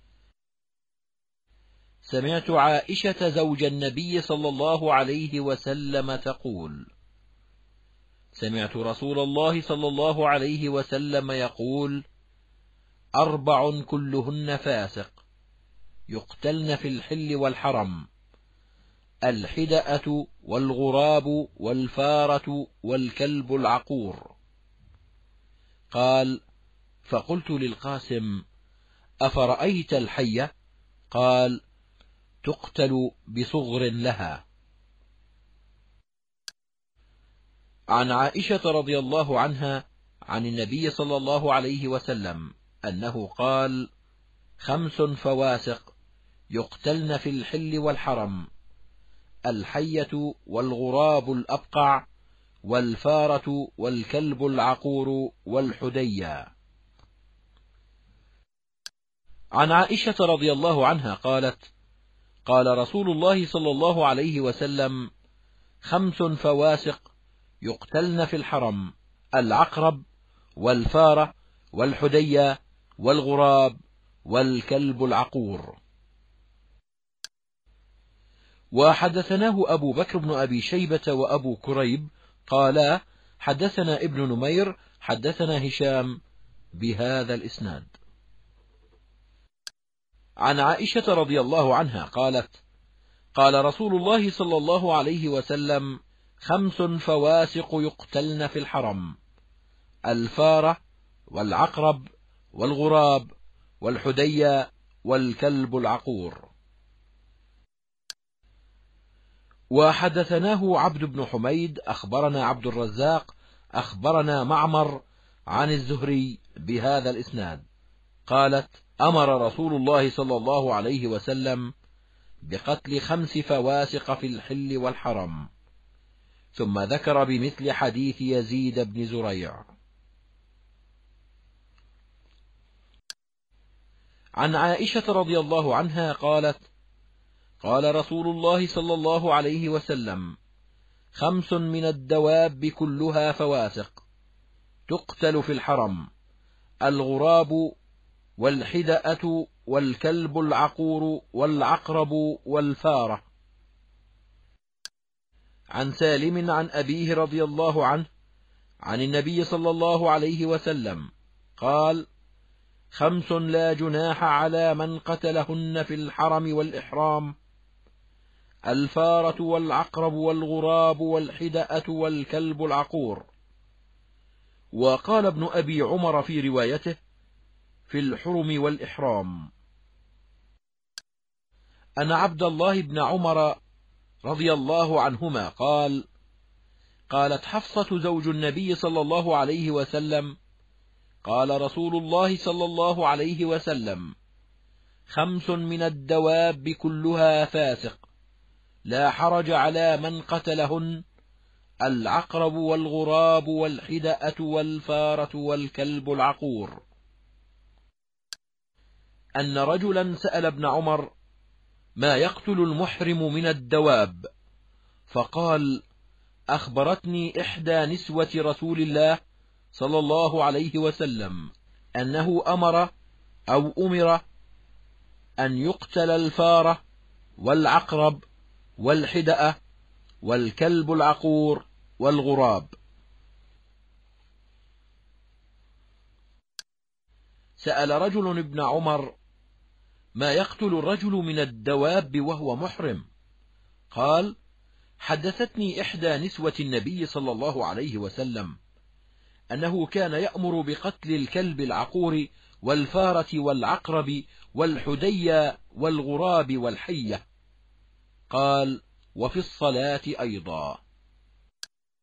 سمعت عائشة زوج النبي صلى الله عليه وسلم تقول: سمعت رسول الله صلى الله عليه وسلم يقول: 4 كلهن فاسق يقتلن في الحل والحرم: الحدأة والغراب والفارة والكلب العقور. قال: فقلت للقاسم: أفرأيت الحية؟ قال: تقتل بصغر لها. عن عائشة رضي الله عنها عن النبي صلى الله عليه وسلم أنه قال: 5 فواسق يقتلن في الحل والحرم: الحية والغراب الأبقع والفارة والكلب العقور والحديا. عن عائشة رضي الله عنها قالت: قال رسول الله صلى الله عليه وسلم: 5 فواسق يقتلن في الحرم: العقرب والفارة والحديا والغراب والكلب العقور. وحدثناه أبو بكر بن أبي شيبة وأبو كريب قالا: حدثنا ابن نمير حدثنا هشام بهذا الإسناد. عن عائشة رضي الله عنها قالت: قال رسول الله صلى الله عليه وسلم: 5 فواسق يقتلن في الحرم: الفارة والعقرب والغراب والحديا والكلب العقور. وحدثناه عبد بن حميد أخبرنا عبد الرزاق أخبرنا معمر عن الزهري بهذا الإسناد. قالت: أمر رسول الله صلى الله عليه وسلم بقتل 5 فواسق في الحل والحرم، ثم ذكر بمثل حديث يزيد بن زريع. عن عائشة رضي الله عنها قالت: قال رسول الله صلى الله عليه وسلم: 5 من الدواب كلها فواسق تقتل في الحرم: الغراب والحدأة والكلب العقور والعقرب والفارة. عن سالم عن أبيه رضي الله عنه عن النبي صلى الله عليه وسلم قال: 5 لا جناح على من قتلهن في الحرم والإحرام: الفارة والعقرب والغراب والحدأة والكلب العقور. وقال ابن أبي عمر في روايته: في الحرم والإحرام. أن عبد الله بن عمر رضي الله عنهما قال: قالت حفصة زوج النبي صلى الله عليه وسلم: قال رسول الله صلى الله عليه وسلم: 5 من الدواب كلها فاسق لا حرج على من قتلهن: العقرب والغراب والحدأة والفارة والكلب العقور. أن رجلا سأل ابن عمر: ما يقتل المحرم من الدواب؟ فقال: أخبرتني إحدى نسوة رسول الله صلى الله عليه وسلم أنه أمر أن يقتل الفارة والعقرب والحدأة والكلب العقور والغراب. سأل رجل ابن عمر: ما يقتل الرجل من الدواب وهو محرم؟ قال: حدثتني إحدى نسوة النبي صلى الله عليه وسلم أنه كان يأمر بقتل الكلب العقور والفارة والعقرب والحديا والغراب والحية. قال: وفي الصلاة أيضا.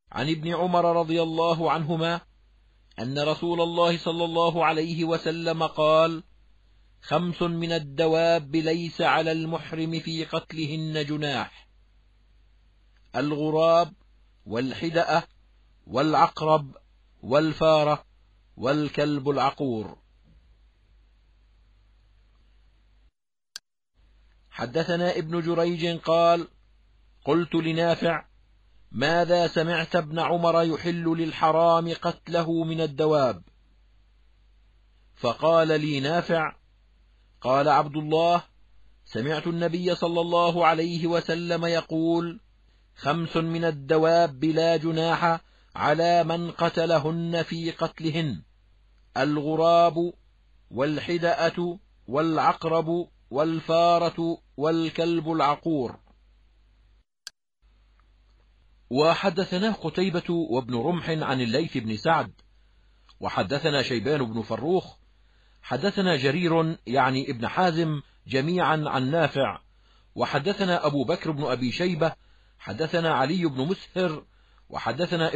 عن ابن عمر رضي الله عنهما أن رسول الله صلى الله عليه وسلم قال: 5 من الدواب ليس على المحرم في قتلهن جناح: الغراب، والحدأة، والعقرب، والفارة، والكلب العقور. حدثنا ابن جريج قال: قلت لنافع: ماذا سمعت ابن عمر يحل للحرام قتله من الدواب؟ فقال لي نافع: قال عبد الله: سمعت النبي صلى الله عليه وسلم يقول: 5 من الدواب لا جناح على من قتلهن في قتلهن: الغراب، والحدأة، والعقرب، والفارة، والكلب العقور. وحدثنا قتيبة وابن رمح عن الليث بن سعد، وحدثنا شيبان بن فروخ، حدثنا جرير يعني ابن حازم جميعا عن نافع، وحدثنا أبو بكر بن أبي شيبة، حدثنا علي بن مسهر، وحدثنا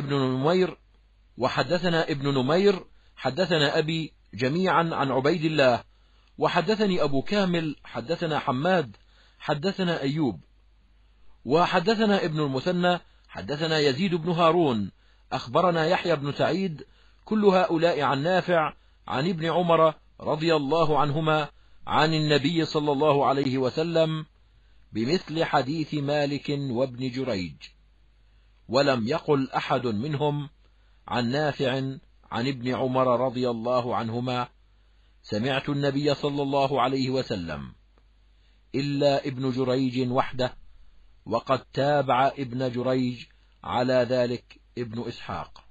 ابن نمير، حدثنا أبي جميعا عن عبيد الله، وحدثني أبو كامل، حدثنا حماد، حدثنا أيوب، وحدثنا ابن المثنى، حدثنا يزيد بن هارون، أخبرنا يحيى بن سعيد، كل هؤلاء عن نافع عن ابن عمر رضي الله عنهما عن النبي صلى الله عليه وسلم بمثل حديث مالك وابن جريج، ولم يقل أحد منهم عن نافع عن ابن عمر رضي الله عنهما: سمعت النبي صلى الله عليه وسلم، إلا ابن جريج وحده، وقد تابع ابن جريج على ذلك ابن إسحاق.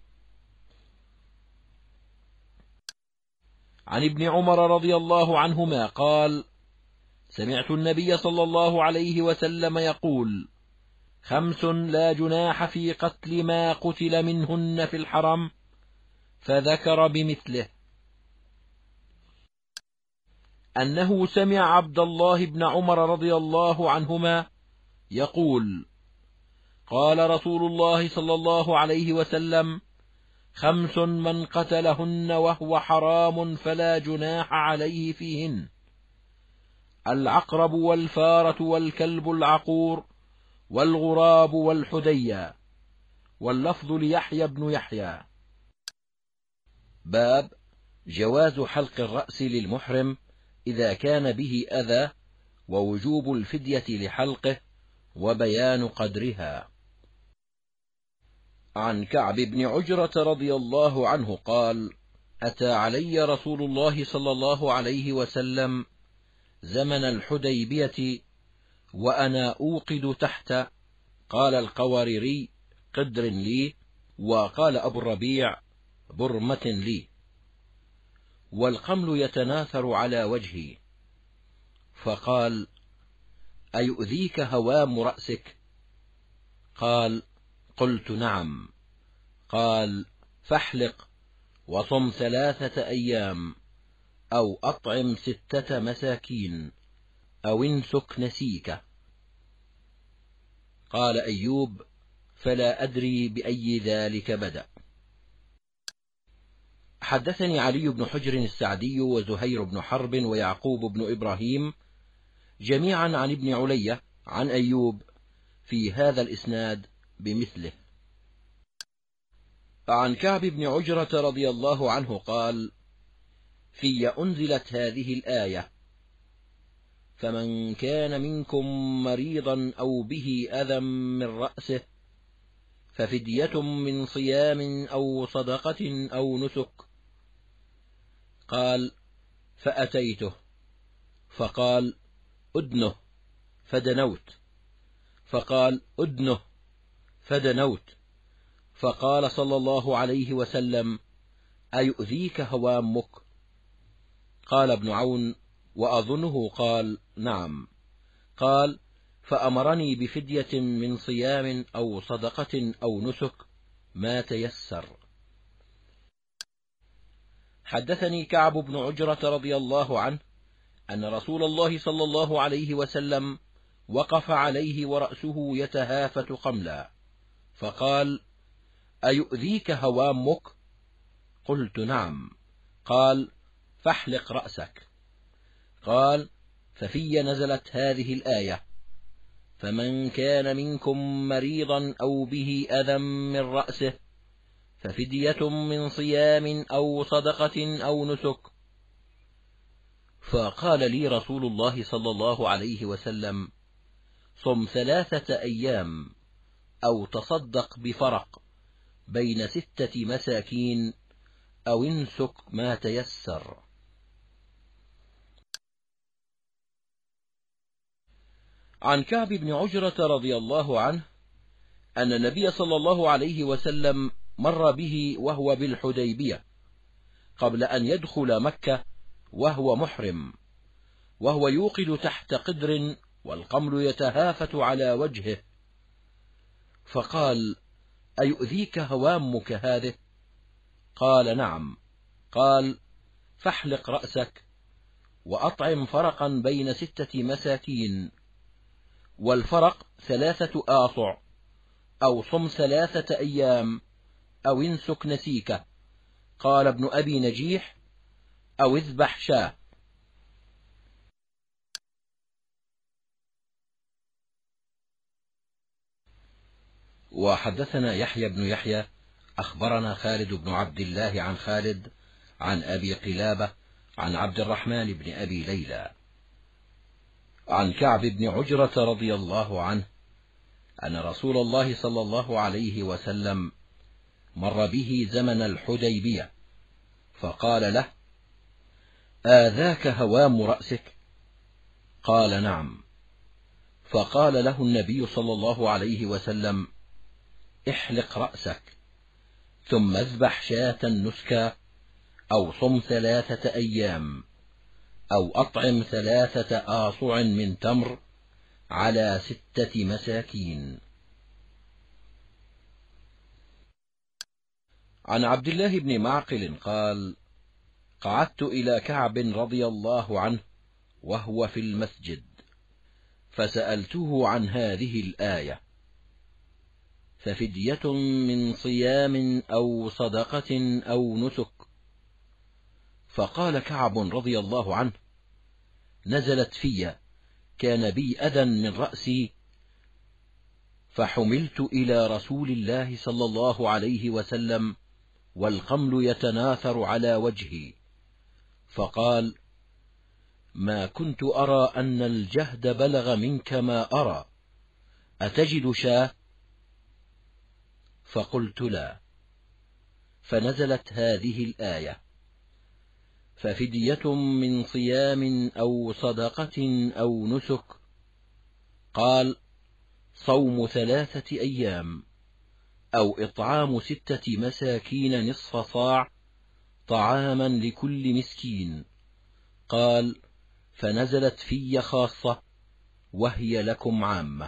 عن ابن عمر رضي الله عنهما قال: سمعت النبي صلى الله عليه وسلم يقول: 5 لا جناح في قتل ما قتل منهن في الحرم، فذكر بمثله. أنه سمع عبد الله بن عمر رضي الله عنهما يقول: قال رسول الله صلى الله عليه وسلم: 5 من قتلهن وهو حرام فلا جناح عليه فيهن: العقرب، والفارة، والكلب العقور، والغراب، والحديا. واللفظ ليحيى بن يحيى. باب جواز حلق الرأس للمحرم إذا كان به أذى، ووجوب الفدية لحلقه، وبيان قدرها. عن كعب بن عجرة رضي الله عنه قال: أتى علي رسول الله صلى الله عليه وسلم زمن الحديبية وأنا أوقد تحت، قال القواريري: قدر لي، وقال أبو الربيع: برمة لي، والقمل يتناثر على وجهي. فقال: أيؤذيك هوام رأسك؟ قال: قلت نعم. قال: فاحلق، وصم 3 أيام، أو أطعم 6 مساكين، أو انسك نسيكه. قال أيوب: فلا أدري بأي ذلك بدأ. حدثني علي بن حجر السعدي وزهير بن حرب ويعقوب بن إبراهيم جميعا عن ابن علية عن أيوب في هذا الإسناد بمثله. عن كعب بن عجرة رضي الله عنه قال: في أنزلت هذه الآية: فمن كان منكم مريضا أو به أذى من رأسه ففدية من صيام أو صدقة أو نسك. قال: فأتيته فقال: أدنه، فدنوت. فقال: أدنه، فدنوت. فقال صلى الله عليه وسلم: أيؤذيك هوامك؟ قال ابن عون: وأظنه قال: نعم. قال: فأمرني بفدية من صيام أو صدقة أو نسك ما تيسر. حدثني كعب بن عجرة رضي الله عنه أن رسول الله صلى الله عليه وسلم وقف عليه ورأسه يتهافت قملا، فقال: أيؤذيك هوامك؟ قلت نعم. قال: فاحلق رأسك. قال: ففي نزلت هذه الآية: فمن كان منكم مريضا أو به أذى من رأسه ففدية من صيام أو صدقة أو نسك. فقال لي رسول الله صلى الله عليه وسلم: صم 3 أيام أو تصدق بفرق بين 6 مساكين أو انسك ما تيسر. عن كعب بن عجرة رضي الله عنه أن النبي صلى الله عليه وسلم مر به وهو بالحديبية قبل أن يدخل مكة وهو محرم، وهو يوقد تحت قدر والقمل يتهافت على وجهه، فقال: أيؤذيك هوامك هذه؟ قال: نعم. قال: فاحلق رأسك وأطعم فرقا بين 6 مساكين، والفرق 3 آصع، أو صم 3 أيام، أو انسك نسيكه. قال ابن أبي نجيح: أو اذبح شاه. وحدثنا يحيى بن يحيى أخبرنا خالد بن عبد الله عن خالد عن أبي قلابة عن عبد الرحمن بن أبي ليلى عن كعب بن عجرة رضي الله عنه أن رسول الله صلى الله عليه وسلم مر به زمن الحديبية فقال له: آذاك هوام رأسك؟ قال: نعم. فقال له النبي صلى الله عليه وسلم: احلق رأسك ثم اذبح شاة نسكا، أو صم 3 أيام، أو أطعم 3 آصع من تمر على 6 مساكين. عن عبد الله بن معقل قال: قعدت إلى كعب رضي الله عنه وهو في المسجد فسألته عن هذه الآية: ففدية من صيام أو صدقة أو نسك. فقال كعب رضي الله عنه: نزلت في كان بي أذى من رأسي فحملت إلى رسول الله صلى الله عليه وسلم والقمل يتناثر على وجهي، فقال: ما كنت أرى أن الجهد بلغ منك ما أرى، أتجد شاه؟ فقلت: لا. فنزلت هذه الآية: ففدية من صيام أو صدقة أو نسك. قال: صوم 3 أيام، أو إطعام 6 مساكين نصف صاع طعاما لكل مسكين. قال: فنزلت في خاصة وهي لكم عامة.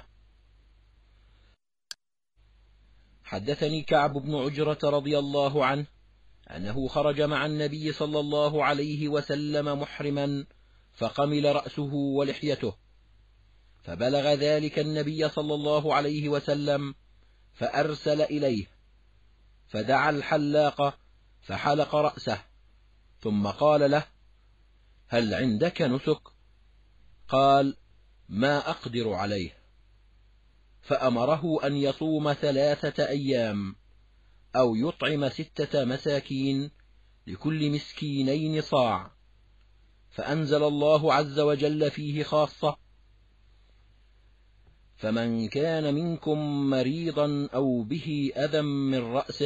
حدثني كعب بن عجرة رضي الله عنه أنه خرج مع النبي صلى الله عليه وسلم محرما فقمل رأسه ولحيته، فبلغ ذلك النبي صلى الله عليه وسلم فأرسل إليه، فدعا الحلاق فحلق رأسه، ثم قال له: هل عندك نسك؟ قال: ما أقدر عليه. فأمره أن يصوم 3 أيام، أو يطعم 6 مساكين لكل مسكينين صاع. فأنزل الله عز وجل فيه خاصة: فمن كان منكم مريضا أو به أذى من رأسه،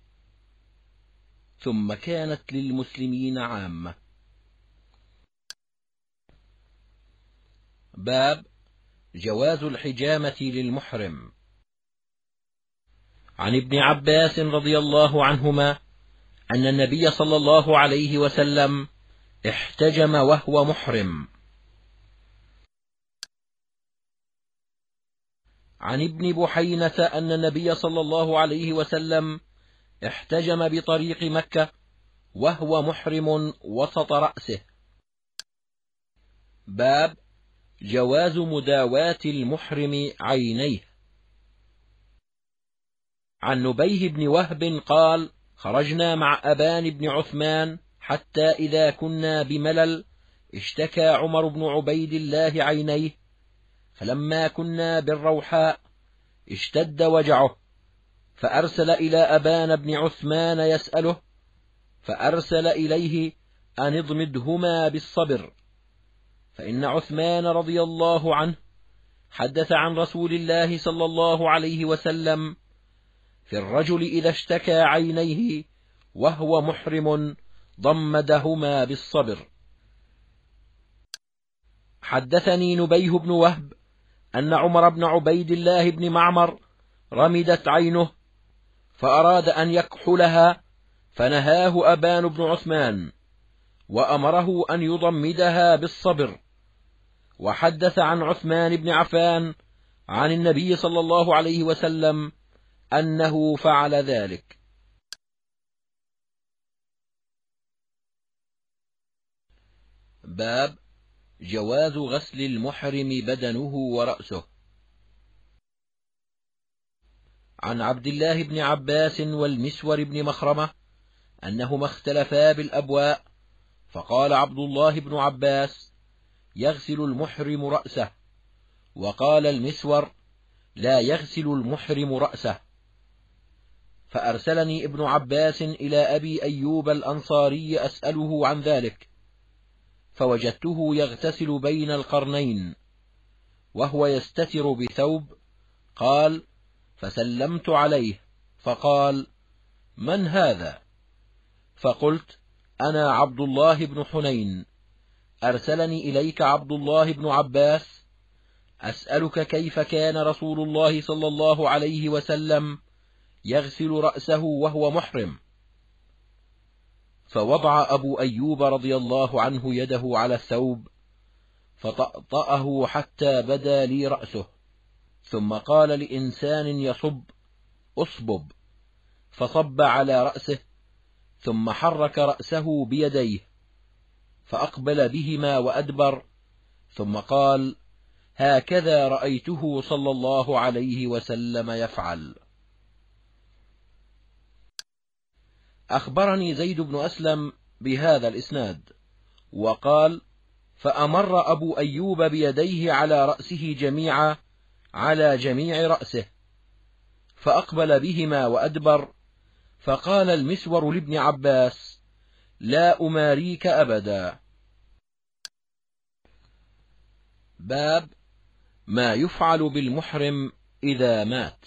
ثم كانت للمسلمين عامة. باب جواز الحجامة للمحرم. عن ابن عباس رضي الله عنهما أن النبي صلى الله عليه وسلم احتجم وهو محرم. عن ابن بحينة أن النبي صلى الله عليه وسلم احتجم بطريق مكة وهو محرم وسط رأسه. باب جواز مداواة المحرم عينيه. عن نبيه بن وهب قال: خرجنا مع أبان بن عثمان حتى إذا كنا بملل اشتكى عمر بن عبيد الله عينيه، فلما كنا بالروحاء اشتد وجعه، فأرسل إلى أبان بن عثمان يسأله، فأرسل إليه أن اضمدهما بالصبر، فإن عثمان رضي الله عنه حدث عن رسول الله صلى الله عليه وسلم في الرجل إذا اشتكى عينيه وهو محرم ضمدهما بالصبر. حدثني نبيه بن وهب أن عمر بن عبيد الله بن معمر رمدت عينه فأراد أن يكحلها، فنهاه أبان بن عثمان وأمره أن يضمدها بالصبر. وحدث عن عثمان بن عفان عن النبي صلى الله عليه وسلم أنه فعل ذلك. باب جواز غسل المحرم بدنه ورأسه. عن عبد الله بن عباس والمسور بن مخرمة أنهما اختلفا بالأبواء، فقال عبد الله بن عباس: يغسل المحرم رأسه، وقال المسور: لا يغسل المحرم رأسه. فأرسلني ابن عباس إلى أبي أيوب الأنصاري أسأله عن ذلك، فوجدته يغتسل بين القرنين وهو يستتر بثوب. قال: فسلمت عليه فقال: من هذا؟ فقلت: أنا عبد الله بن حنين، أرسلني إليك عبد الله بن عباس أسألك كيف كان رسول الله صلى الله عليه وسلم يغسل رأسه وهو محرم. فوضع أبو أيوب رضي الله عنه يده على الثوب فطأطأه حتى بدا لي رأسه، ثم قال لإنسان يصب: أصبب، فصب على رأسه، ثم حرك رأسه بيديه فأقبل بهما وأدبر، ثم قال: هكذا رأيته صلى الله عليه وسلم يفعل. أخبرني زيد بن أسلم بهذا الإسناد، وقال: فأمر أبو أيوب بيديه على رأسه جميعا على جميع رأسه، فأقبل بهما وأدبر، فقال المسور لابن عباس: لا أماريك أبدا. باب ما يفعل بالمحرم إذا مات.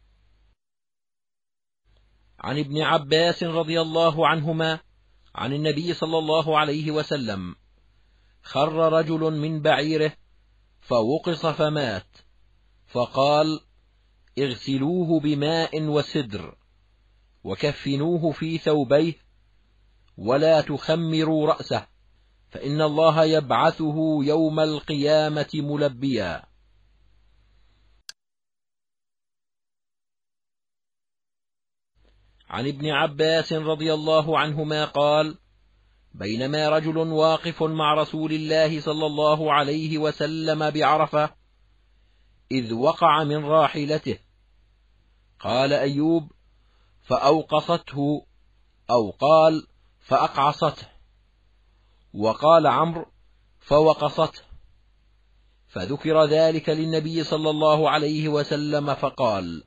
عن ابن عباس رضي الله عنهما عن النبي صلى الله عليه وسلم: خر رجل من بعيره فوقص فمات، فقال: اغسلوه بماء وسدر، وكفنوه في ثوبيه، ولا تخمروا رأسه، فإن الله يبعثه يوم القيامة ملبيا. عن ابن عباس رضي الله عنهما قال: بينما رجل واقف مع رسول الله صلى الله عليه وسلم بعرفة إذ وقع من راحلته. قال أيوب: فأوقصته، أو قال فأقعصته، وقال عمرو: فوقصته. فذكر ذلك للنبي صلى الله عليه وسلم فقال: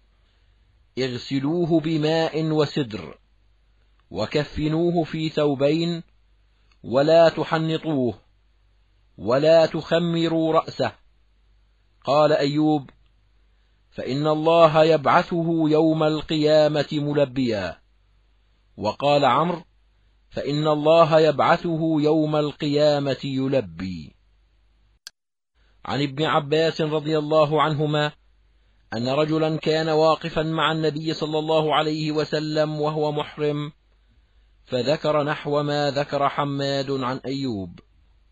اغسلوه بماء وسدر، وكفنوه في ثوبين، ولا تحنطوه، ولا تخمروا رأسه. قال أيوب: فإن الله يبعثه يوم القيامة ملبيا. وقال عمرو: فإن الله يبعثه يوم القيامة يلبي. عن ابن عباس رضي الله عنهما أن رجلا كان واقفا مع النبي صلى الله عليه وسلم وهو محرم، فذكر نحو ما ذكر حماد عن أيوب.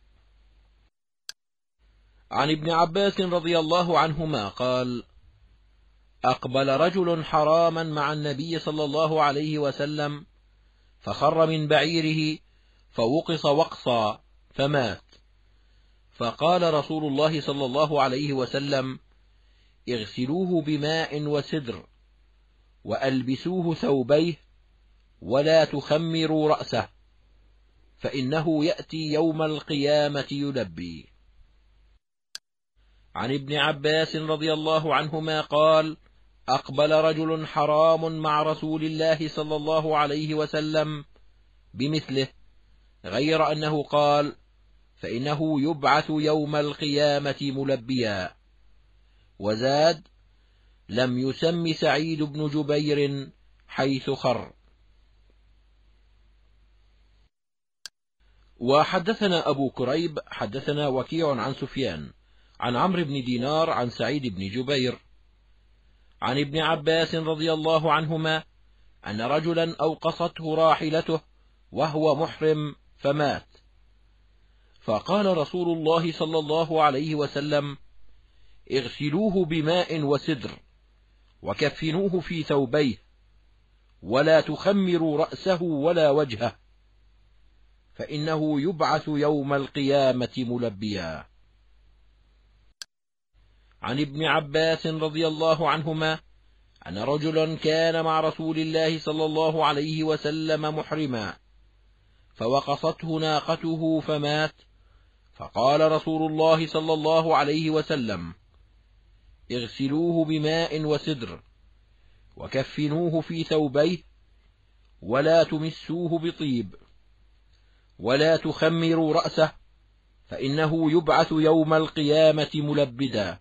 عن ابن عباس رضي الله عنهما قال: أقبل رجل حراما مع النبي صلى الله عليه وسلم، فخر من بعيره فوقص وقصا فمات، فقال رسول الله صلى الله عليه وسلم: اغسلوه بماء وسدر، وألبسوه ثوبيه ولا تخمروا رأسه فإنه يأتي يوم القيامة يلبي. عن ابن عباس رضي الله عنهما قال: أقبل رجل حرام مع رسول الله صلى الله عليه وسلم بمثله، غير أنه قال: فإنه يبعث يوم القيامة ملبيا. وزاد: لم يسم سعيد بن جبير حيث خر. وحدثنا أبو كريب حدثنا وكيع عن سفيان عن عمرو بن دينار عن سعيد بن جبير عن ابن عباس رضي الله عنهما أن رجلا أوقصته راحلته وهو محرم فمات، فقال رسول الله صلى الله عليه وسلم: اغسلوه بماء وسدر وكفنوه في ثوبيه ولا تخمروا رأسه ولا وجهه فإنه يبعث يوم القيامة ملبيا. عن ابن عباس رضي الله عنهما أن رجلا كان مع رسول الله صلى الله عليه وسلم محرما، فوقصته ناقته فمات، فقال رسول الله صلى الله عليه وسلم: اغسلوه بماء وسدر وكفنوه في ثوبيه ولا تمسوه بطيب ولا تخمروا رأسه فإنه يبعث يوم القيامة ملبدا.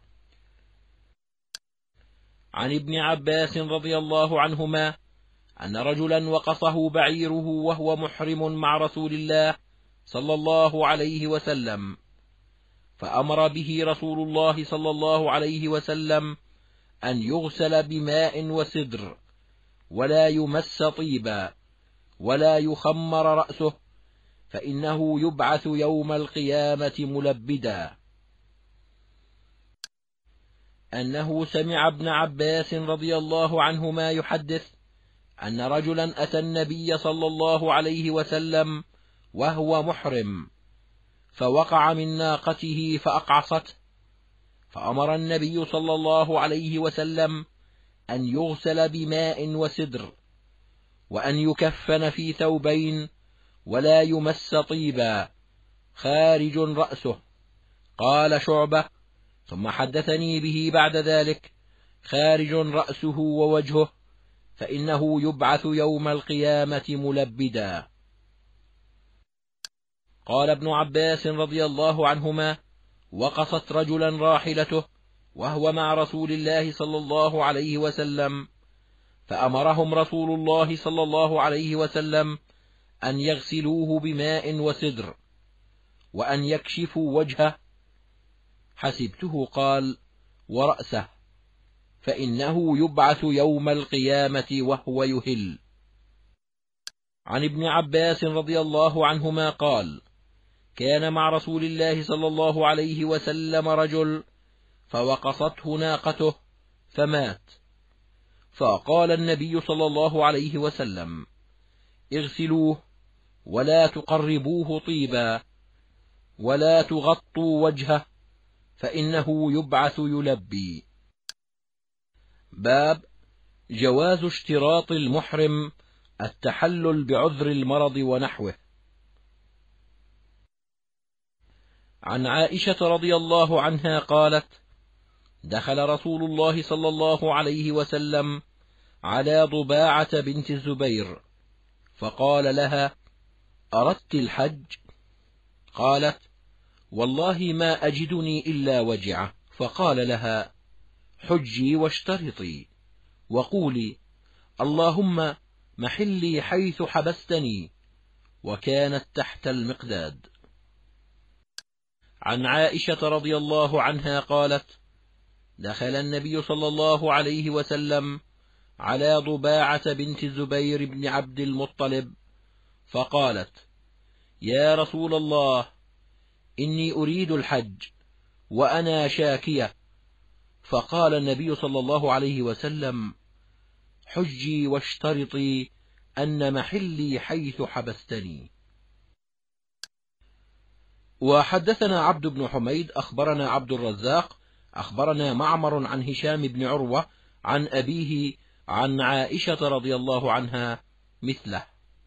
عن ابن عباس رضي الله عنهما أن رجلا وقصه بعيره وهو محرم مع رسول الله صلى الله عليه وسلم، فأمر به رسول الله صلى الله عليه وسلم أن يغسل بماء وسدر ولا يمس طيبا ولا يخمر رأسه فإنه يبعث يوم القيامة ملبدا. أنه سمع ابن عباس رضي الله عنهما يحدث أن رجلا أتى النبي صلى الله عليه وسلم وهو محرم، فوقع من ناقته فأقعصته، فأمر النبي صلى الله عليه وسلم أن يغسل بماء وسدر وأن يكفن في ثوبين ولا يمس طيبا خارج رأسه. قال شعبة: ثم حدثني به بعد ذلك خارج رأسه ووجهه فإنه يبعث يوم القيامة ملبدا. قال ابن عباس رضي الله عنهما: وقصت رجلا راحلته وهو مع رسول الله صلى الله عليه وسلم، فأمرهم رسول الله صلى الله عليه وسلم أن يغسلوه بماء وسدر وأن يكشفوا وجهه، حسبته قال: ورأسه، فإنه يبعث يوم القيامة وهو يهل. عن ابن عباس رضي الله عنهما قال: كان مع رسول الله صلى الله عليه وسلم رجل فوقصته ناقته فمات، فقال النبي صلى الله عليه وسلم: اغسلوه ولا تقربوه طيبا ولا تغطوا وجهه فإنه يبعث يلبي. باب جواز اشتراط المحرم التحلل بعذر المرض ونحوه. عن عائشة رضي الله عنها قالت: دخل رسول الله صلى الله عليه وسلم على ضباعة بنت الزبير فقال لها: أردت الحج؟ قالت: والله ما أجدني إلا وجعة. فقال لها: حجي واشترطي وقولي: اللهم محلي حيث حبستني، وكانت تحت المقداد. عن عائشة رضي الله عنها قالت: دخل النبي صلى الله عليه وسلم على ضباعة بنت الزبير بن عبد المطلب فقالت: يا رسول الله، إني أريد الحج وأنا شاكية. فقال النبي صلى الله عليه وسلم: حجي واشترطي أن محلي حيث حبستني. وحدثنا عبد بن حميد أخبرنا عبد الرزاق أخبرنا معمر عن هشام بن عروة عن أبيه عن عائشة رضي الله عنها مثله.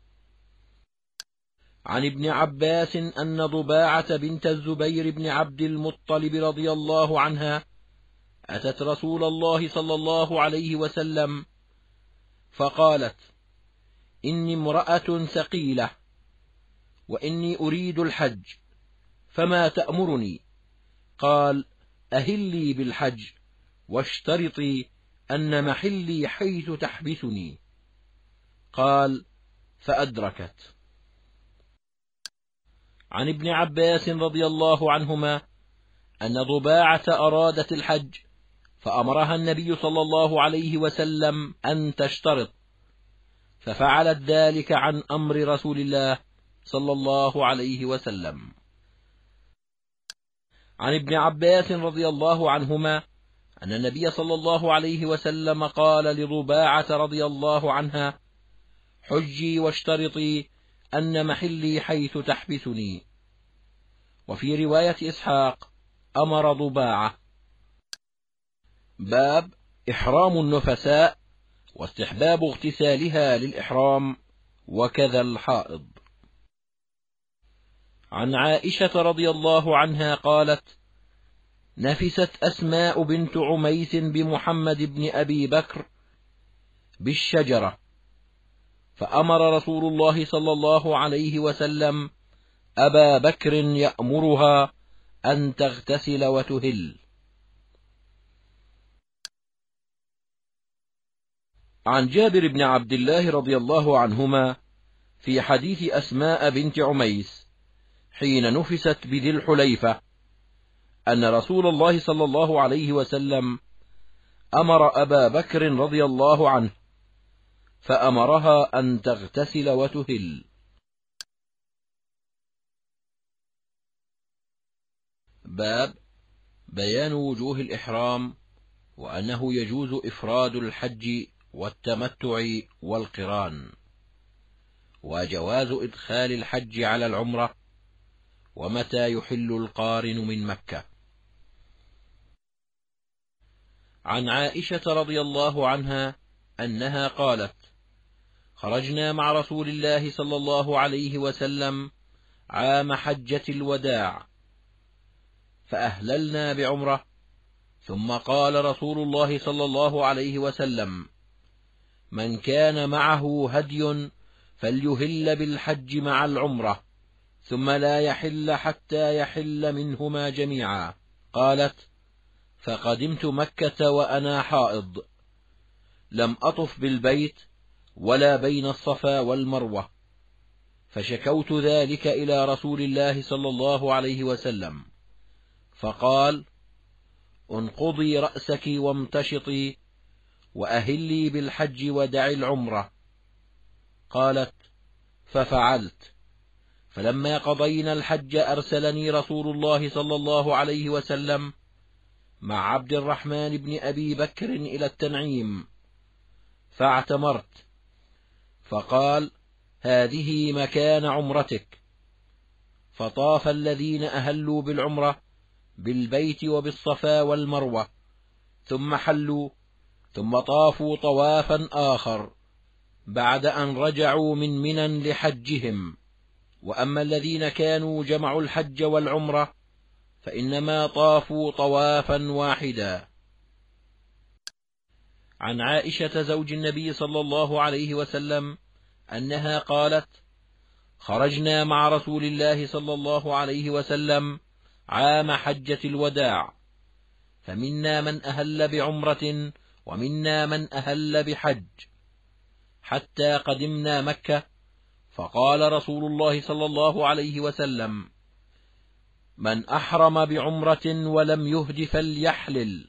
عن ابن عباس أن ضباعة بنت الزبير بن عبد المطلب رضي الله عنها أتت رسول الله صلى الله عليه وسلم فقالت: إني امرأة ثقيلة وإني أريد الحج، فما تأمرني؟ قال: أهلي بالحج واشترطي أن محلي حيث تحبسني. قال: فأدركت. عن ابن عباس رضي الله عنهما أن ضباعة أرادت الحج فأمرها النبي صلى الله عليه وسلم أن تشترط، ففعلت ذلك عن أمر رسول الله صلى الله عليه وسلم. عن ابن عباس رضي الله عنهما أن النبي صلى الله عليه وسلم قال لضباعة رضي الله عنها: حجي واشترطي أن محلي حيث تحبسني. وفي رواية إسحاق: أمر ضباعة. باب إحرام النفساء واستحباب اغتسالها للإحرام، وكذا الحائض. عن عائشة رضي الله عنها قالت: نفست أسماء بنت عميس بمحمد بن أبي بكر بالشجرة، فأمر رسول الله صلى الله عليه وسلم أبا بكر يأمرها أن تغتسل وتهل. عن جابر بن عبد الله رضي الله عنهما في حديث أسماء بنت عميس حين نفست بذي الحليفة أن رسول الله صلى الله عليه وسلم أمر أبا بكر رضي الله عنه فأمرها أن تغتسل وتهل. باب بيان وجوه الإحرام، وأنه يجوز إفراد الحج والتمتع والقران، وجواز إدخال الحج على العمرة، ومتى يحل القارن من مكة. عن عائشة رضي الله عنها أنها قالت: خرجنا مع رسول الله صلى الله عليه وسلم عام حجة الوداع فأهللنا بعمرة، ثم قال رسول الله صلى الله عليه وسلم: من كان معه هدي فليهل بالحج مع العمرة، ثم لا يحل حتى يحل منهما جميعا. قالت: فقدمت مكة وأنا حائض، لم أطف بالبيت ولا بين الصفا والمروة، فشكوت ذلك إلى رسول الله صلى الله عليه وسلم، فقال: انقضي رأسك وامتشطي وأهلي بالحج ودعي العمرة. قالت: ففعلت، فلما قضينا الحج أرسلني رسول الله صلى الله عليه وسلم مع عبد الرحمن بن أبي بكر إلى التنعيم، فاعتمرت، فقال: هذه مكان عمرتك. فطاف الذين أهلوا بالعمرة بالبيت وبالصفا والمروة، ثم حلوا، ثم طافوا طوافا آخر بعد أن رجعوا من منى لحجهم. وأما الذين كانوا جمعوا الحج والعمرة فإنما طافوا طوافا واحدا. عن عائشة زوج النبي صلى الله عليه وسلم أنها قالت: خرجنا مع رسول الله صلى الله عليه وسلم عام حجة الوداع، فمنا من أهل بعمرة ومنا من أهل بحج، حتى قدمنا مكة، فقال رسول الله صلى الله عليه وسلم: من أحرم بعمرة ولم يهد فليحلل،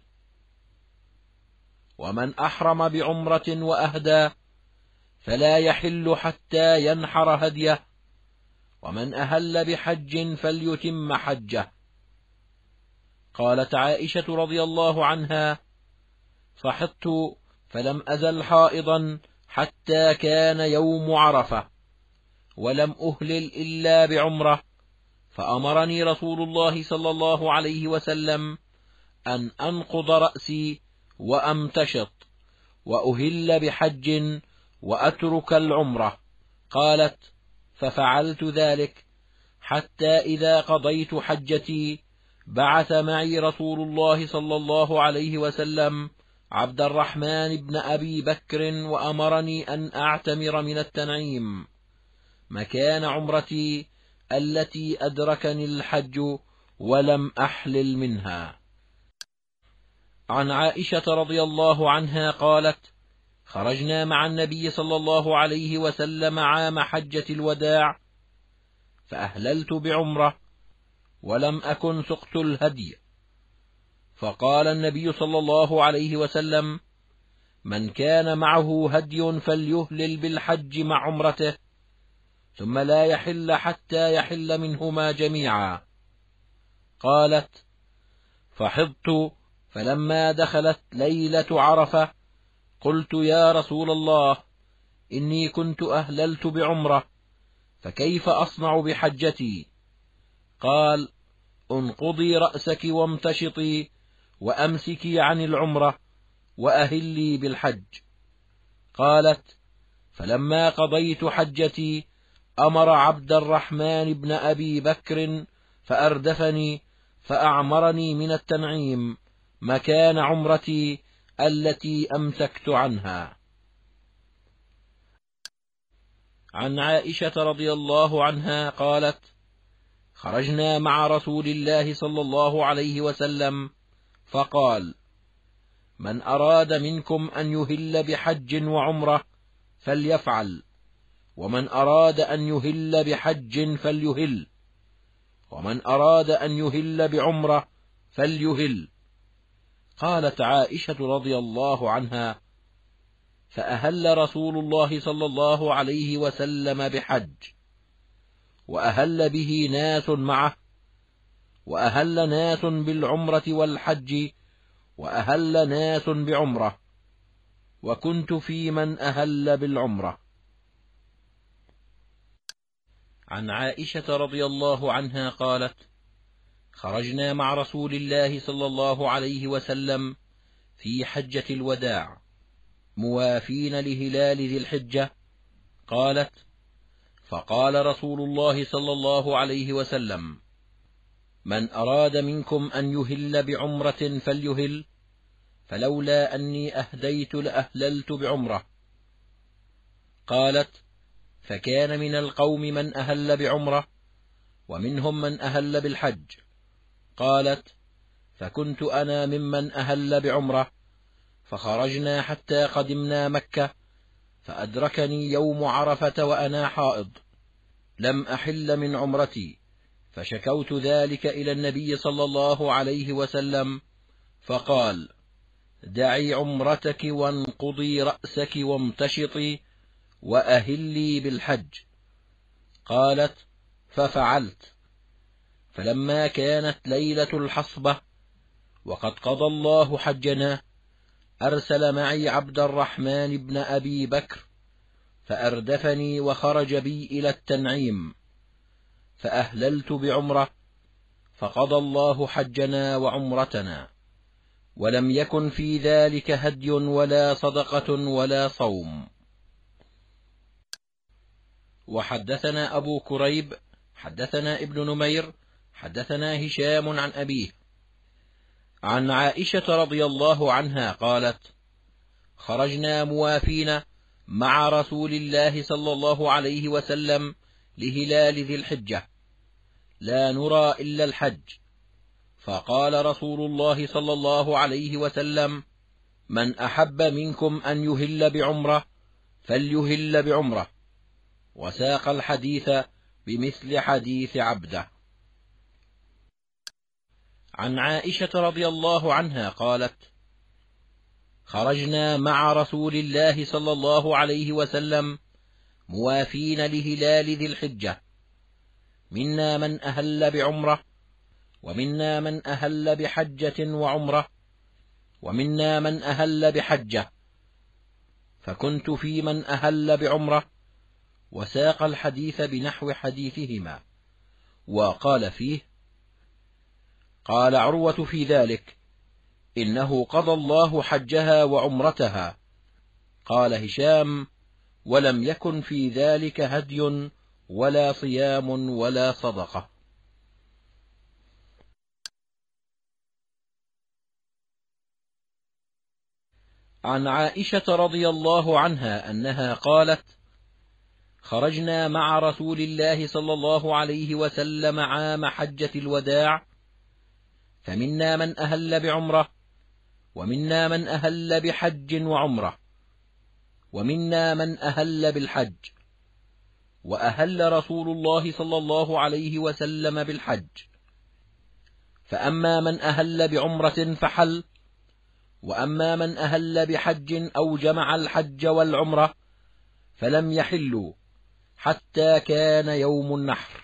ومن أحرم بعمرة وأهدى فلا يحل حتى ينحر هديه، ومن أهل بحج فليتم حجه. قالت عائشة رضي الله عنها: فحضت فلم أزل حائضا حتى كان يوم عرفة، ولم أهلل إلا بعمرة، فأمرني رسول الله صلى الله عليه وسلم أن أنقض رأسي وأمتشط وأهل بحج وأترك العمرة. قالت: ففعلت ذلك حتى إذا قضيت حجتي بعث معي رسول الله صلى الله عليه وسلم عبد الرحمن بن أبي بكر وأمرني أن أعتمر من التنعيم مكان عمرتي التي أدركني الحج ولم أحلل منها. عن عائشة رضي الله عنها قالت: خرجنا مع النبي صلى الله عليه وسلم عام حجة الوداع فأهللت بعمرة ولم أكن سقت الهدي، فقال النبي صلى الله عليه وسلم: من كان معه هدي فليهلل بالحج مع عمرته ثم لا يحل حتى يحل منهما جميعا. قالت: فحضت، فلما دخلت ليلة عرفة قلت: يا رسول الله، إني كنت أهللت بعمرة، فكيف أصنع بحجتي؟ قال: انقضي رأسك وامتشطي وأمسكي عن العمرة وأهلي بالحج. قالت: فلما قضيت حجتي أمر عبد الرحمن بن أبي بكر فأردفني فأعمرني من التنعيم مكان عمرتي التي أمسكت عنها. عن عائشة رضي الله عنها قالت: خرجنا مع رسول الله صلى الله عليه وسلم فقال: من أراد منكم أن يهل بحج وعمرة فليفعل، ومن أراد أن يهل بحج فليهل، ومن أراد أن يهل بعمرة فليهل. قالت عائشة رضي الله عنها: فأهل رسول الله صلى الله عليه وسلم بحج، وأهل به ناس معه، وأهل ناس بالعمرة والحج، وأهل ناس بعمرة، وكنت في من أهل بالعمرة. عن عائشة رضي الله عنها قالت: خرجنا مع رسول الله صلى الله عليه وسلم في حجة الوداع موافين لهلال ذي الحجة. قالت: فقال رسول الله صلى الله عليه وسلم: من أراد منكم أن يهل بعمرة فليهل، فلولا أني أهديت لأهللت بعمرة. قالت: فكان من القوم من أهل بعمرة، ومنهم من أهل بالحج. قالت: فكنت أنا ممن أهل بعمرة، فخرجنا حتى قدمنا مكة، فأدركني يوم عرفة وأنا حائض، لم أحل من عمرتي، فشكوت ذلك إلى النبي صلى الله عليه وسلم، فقال: دعي عمرتك وانقضي رأسك وامتشطي وأهلي بالحج. قالت: ففعلت. فلما كانت ليلة الحصبة وقد قضى الله حجنا أرسل معي عبد الرحمن بن أبي بكر فأردفني وخرج بي إلى التنعيم، فأهللت بعمرة، فقضى الله حجنا وعمرتنا، ولم يكن في ذلك هدي ولا صدقة ولا صوم. وحدثنا أبو كريب حدثنا ابن نمير حدثنا هشام عن أبيه عن عائشة رضي الله عنها قالت: خرجنا موافين مع رسول الله صلى الله عليه وسلم لهلال ذي الحجة، لا نرى إلا الحج، فقال رسول الله صلى الله عليه وسلم: من أحب منكم أن يهل بعمرة فليهل بعمرة، وساق الحديث بمثل حديث عبده. عن عائشة رضي الله عنها قالت: خرجنا مع رسول الله صلى الله عليه وسلم موافين لهلال ذي الحجة، منا من أهل بعمرة، ومنا من أهل بحجة وعمرة، ومنا من أهل بحجة، فكنت في من أهل بعمرة، وساق الحديث بنحو حديثهما. وقال فيه: قال عروة في ذلك: إنه قضى الله حجها وعمرتها، قال هشام: ولم يكن في ذلك هدي ولا صيام ولا صدقة. عن عائشة رضي الله عنها أنها قالت: خرجنا مع رسول الله صلى الله عليه وسلم عام حجة الوداع، فمنا من أهل بعمرة، ومنا من أهل بحج وعمرة، ومنا من أهل بالحج، وأهل رسول الله صلى الله عليه وسلم بالحج، فأما من أهل بعمرة فحل، وأما من أهل بحج أو جمع الحج والعمرة فلم يحلوا حتى كان يوم النحر.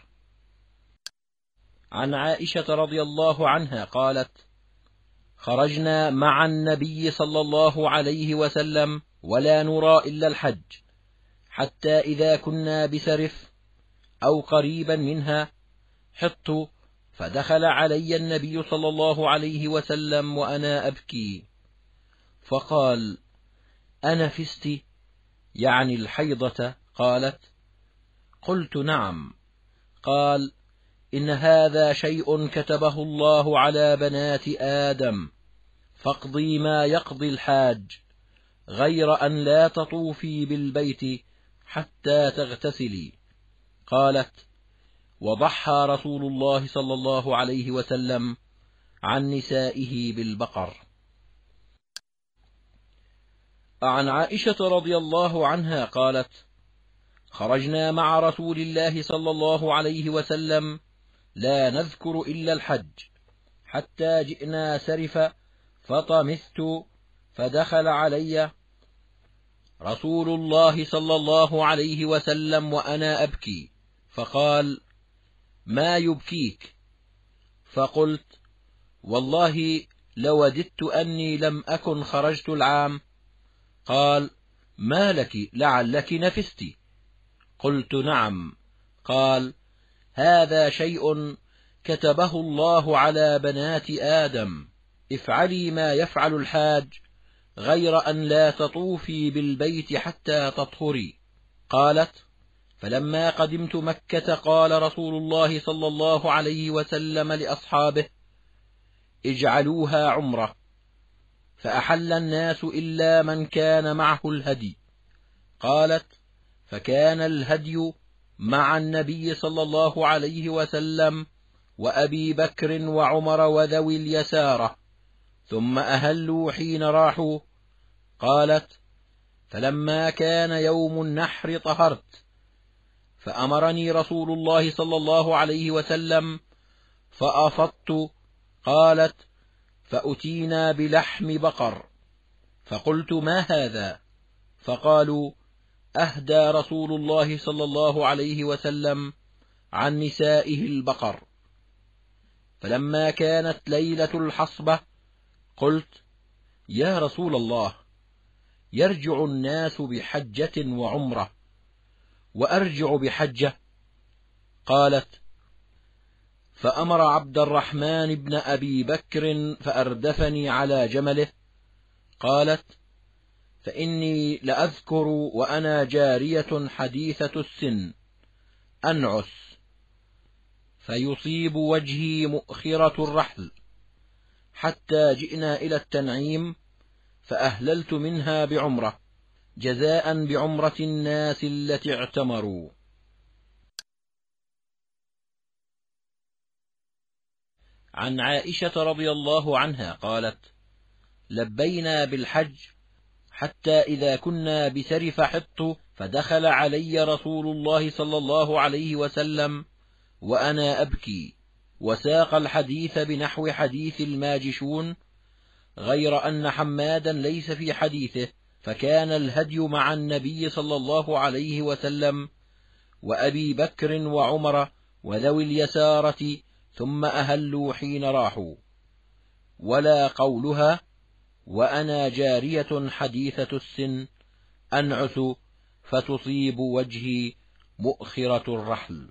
عن عائشة رضي الله عنها قالت: خرجنا مع النبي صلى الله عليه وسلم ولا نرى إلا الحج، حتى إذا كنا بسرف أو قريبا منها حطت، فدخل علي النبي صلى الله عليه وسلم وأنا أبكي، فقال: أنفست؟ يعني الحيضة؟ قالت: قلت: نعم. قال: إن هذا شيء كتبه الله على بنات آدم، فاقضي ما يقضي الحاج، غير أن لا تطوفي بالبيت حتى تغتسلي. قالت: وضحى رسول الله صلى الله عليه وسلم عن نسائه بالبقر. عن عائشة رضي الله عنها قالت: خرجنا مع رسول الله صلى الله عليه وسلم لا نذكر إلا الحج، حتى جئنا سرف فطمثت، فدخل علي رسول الله صلى الله عليه وسلم وأنا أبكي، فقال: ما يبكيك؟ فقلت: والله لوددت أني لم أكن خرجت العام. قال: ما لك؟ لعلك نفست؟ قلت: نعم. قال: هذا شيء كتبه الله على بنات آدم، افعلي ما يفعل الحاج، غير أن لا تطوفي بالبيت حتى تطهري. قالت: فلما قدمت مكة قال رسول الله صلى الله عليه وسلم لأصحابه: اجعلوها عمرة، فأحل الناس إلا من كان معه الهدي. قالت: فكان الهدي مع النبي صلى الله عليه وسلم وأبي بكر وعمر وذوي اليسارة، ثم أهلوا حين راحوا. قالت: فلما كان يوم النحر طهرت، فأمرني رسول الله صلى الله عليه وسلم فأفضت. قالت: فأتينا بلحم بقر، فقلت: ما هذا؟ فقالوا: أهدى رسول الله صلى الله عليه وسلم عن نسائه البقر. فلما كانت ليلة الحصبة قلت: يا رسول الله، يرجع الناس بحجة وعمرة وأرجع بحجة. قالت: فأمر عبد الرحمن بن أبي بكر فأردفني على جمله. قالت: فإني لأذكر وأنا جارية حديثة السن أنعس، فيصيب وجهي مؤخرة الرحل، حتى جئنا إلى التنعيم، فأهللت منها بعمرة، جزاء بعمرة الناس التي اعتمروا. عن عائشة رضي الله عنها قالت: لبينا بالحج، حتى إذا كنا بسرف حط، فدخل علي رسول الله صلى الله عليه وسلم وأنا أبكي، وساق الحديث بنحو حديث الماجشون، غير أن حمادا ليس في حديثه، فكان الهدي مع النبي صلى الله عليه وسلم وأبي بكر وعمر وذوي اليسارة، ثم أهلوا حين راحوا، ولا قولها: وأنا جارية حديثة السن أنعس، فتصيب وجهي مؤخرة الرحل.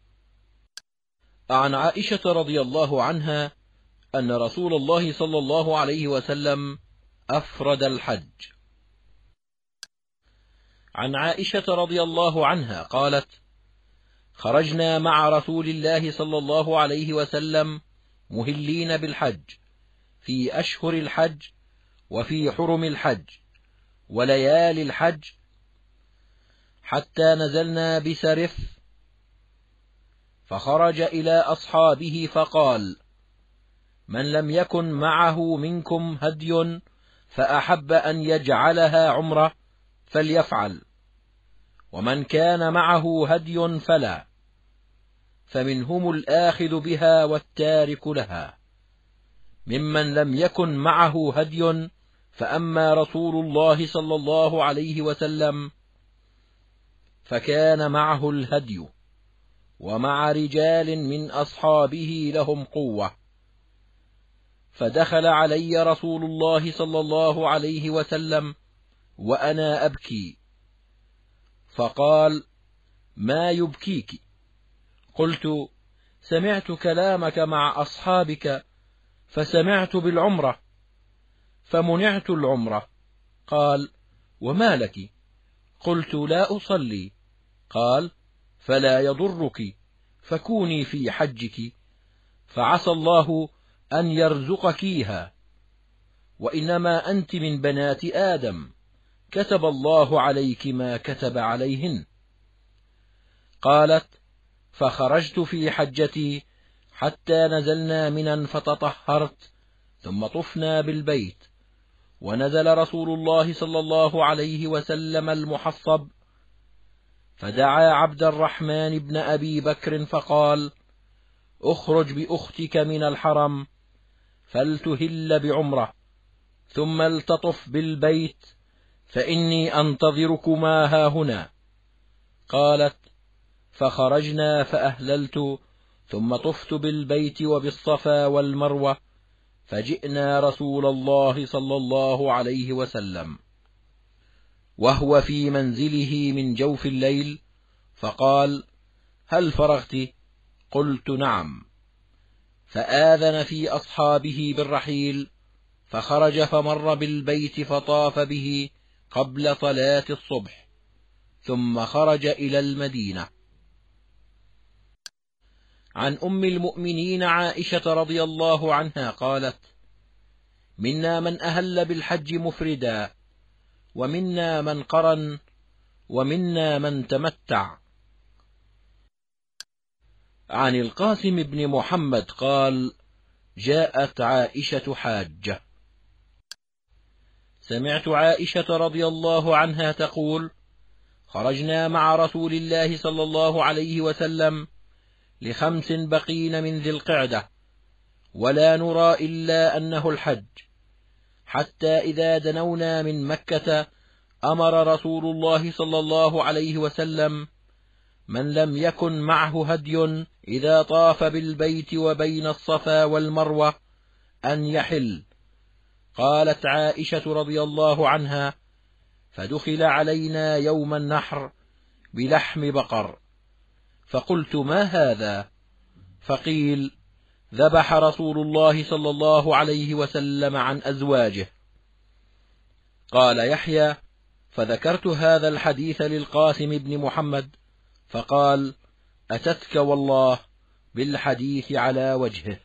عن عائشة رضي الله عنها أن رسول الله صلى الله عليه وسلم أفرد الحج. عن عائشة رضي الله عنها قالت: خرجنا مع رسول الله صلى الله عليه وسلم مهلين بالحج في أشهر الحج وفي حرم الحج وليالي الحج، حتى نزلنا بسرف، فخرج إلى أصحابه فقال: من لم يكن معه منكم هدي فأحب أن يجعلها عمرة فليفعل، ومن كان معه هدي فلا، فمنهم الآخذ بها والتارك لها. ممن لم يكن معه هدي فأما رسول الله صلى الله عليه وسلم فكان معه الهدي، ومع رجال من أصحابه لهم قوة، فدخل علي رسول الله صلى الله عليه وسلم وأنا أبكي، فقال: ما يبكيك؟ قلت: سمعت كلامك مع أصحابك فسمعت بالعمرة فمنعت العمرة. قال: وما لك؟ قلت: لا أصلي. قال: فلا يضرك، فكوني في حجك، فعسى الله أن يرزقكيها، وإنما أنت من بنات آدم، كتب الله عليك ما كتب عليهن. قالت: فخرجت في حجتي حتى نزلنا منى فتطهرت، ثم طفنا بالبيت، ونزل رسول الله صلى الله عليه وسلم المحصب، فدعا عبد الرحمن بن أبي بكر فقال: اخرج بأختك من الحرم فلتهل بعمرة، ثم التطف بالبيت، فإني أنتظركما هاهنا. قالت: فخرجنا فأهللت، ثم طفت بالبيت وبالصفا والمروة، فجئنا رسول الله صلى الله عليه وسلم وهو في منزله من جوف الليل، فقال: هل فرغت؟ قلت: نعم. فآذن في أصحابه بالرحيل، فخرج فمر بالبيت فطاف به قبل صلاة الصبح، ثم خرج إلى المدينة. عن أم المؤمنين عائشة رضي الله عنها قالت: منا من أهل بالحج مفردا، ومنا من قرن، ومنا من تمتع. عن القاسم بن محمد قال: جاءت عائشة حاجة. سمعت عائشة رضي الله عنها تقول: خرجنا مع رسول الله صلى الله عليه وسلم ل5 بقين من ذي القعدة، ولا نرى إلا أنه الحج، حتى إذا دنونا من مكة أمر رسول الله صلى الله عليه وسلم من لم يكن معه هدي إذا طاف بالبيت وبين الصفا والمروة أن يحل. قالت عائشة رضي الله عنها: فدخل علينا يوم النحر بلحم بقر، فقلت: ما هذا؟ فقيل: ذبح رسول الله صلى الله عليه وسلم عن أزواجه. قال يحيى: فذكرت هذا الحديث للقاسم بن محمد، فقال: أتتك والله بالحديث على وجهه.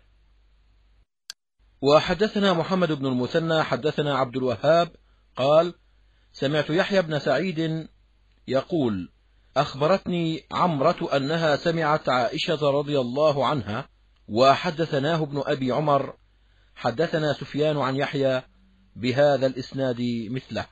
وحدثنا محمد بن المثنى حدثنا عبد الوهاب قال: سمعت يحيى بن سعيد يقول: أخبرتني عمرة أنها سمعت عائشة رضي الله عنها. وحدثناه ابن أبي عمر حدثنا سفيان عن يحيى بهذا الإسناد مثله.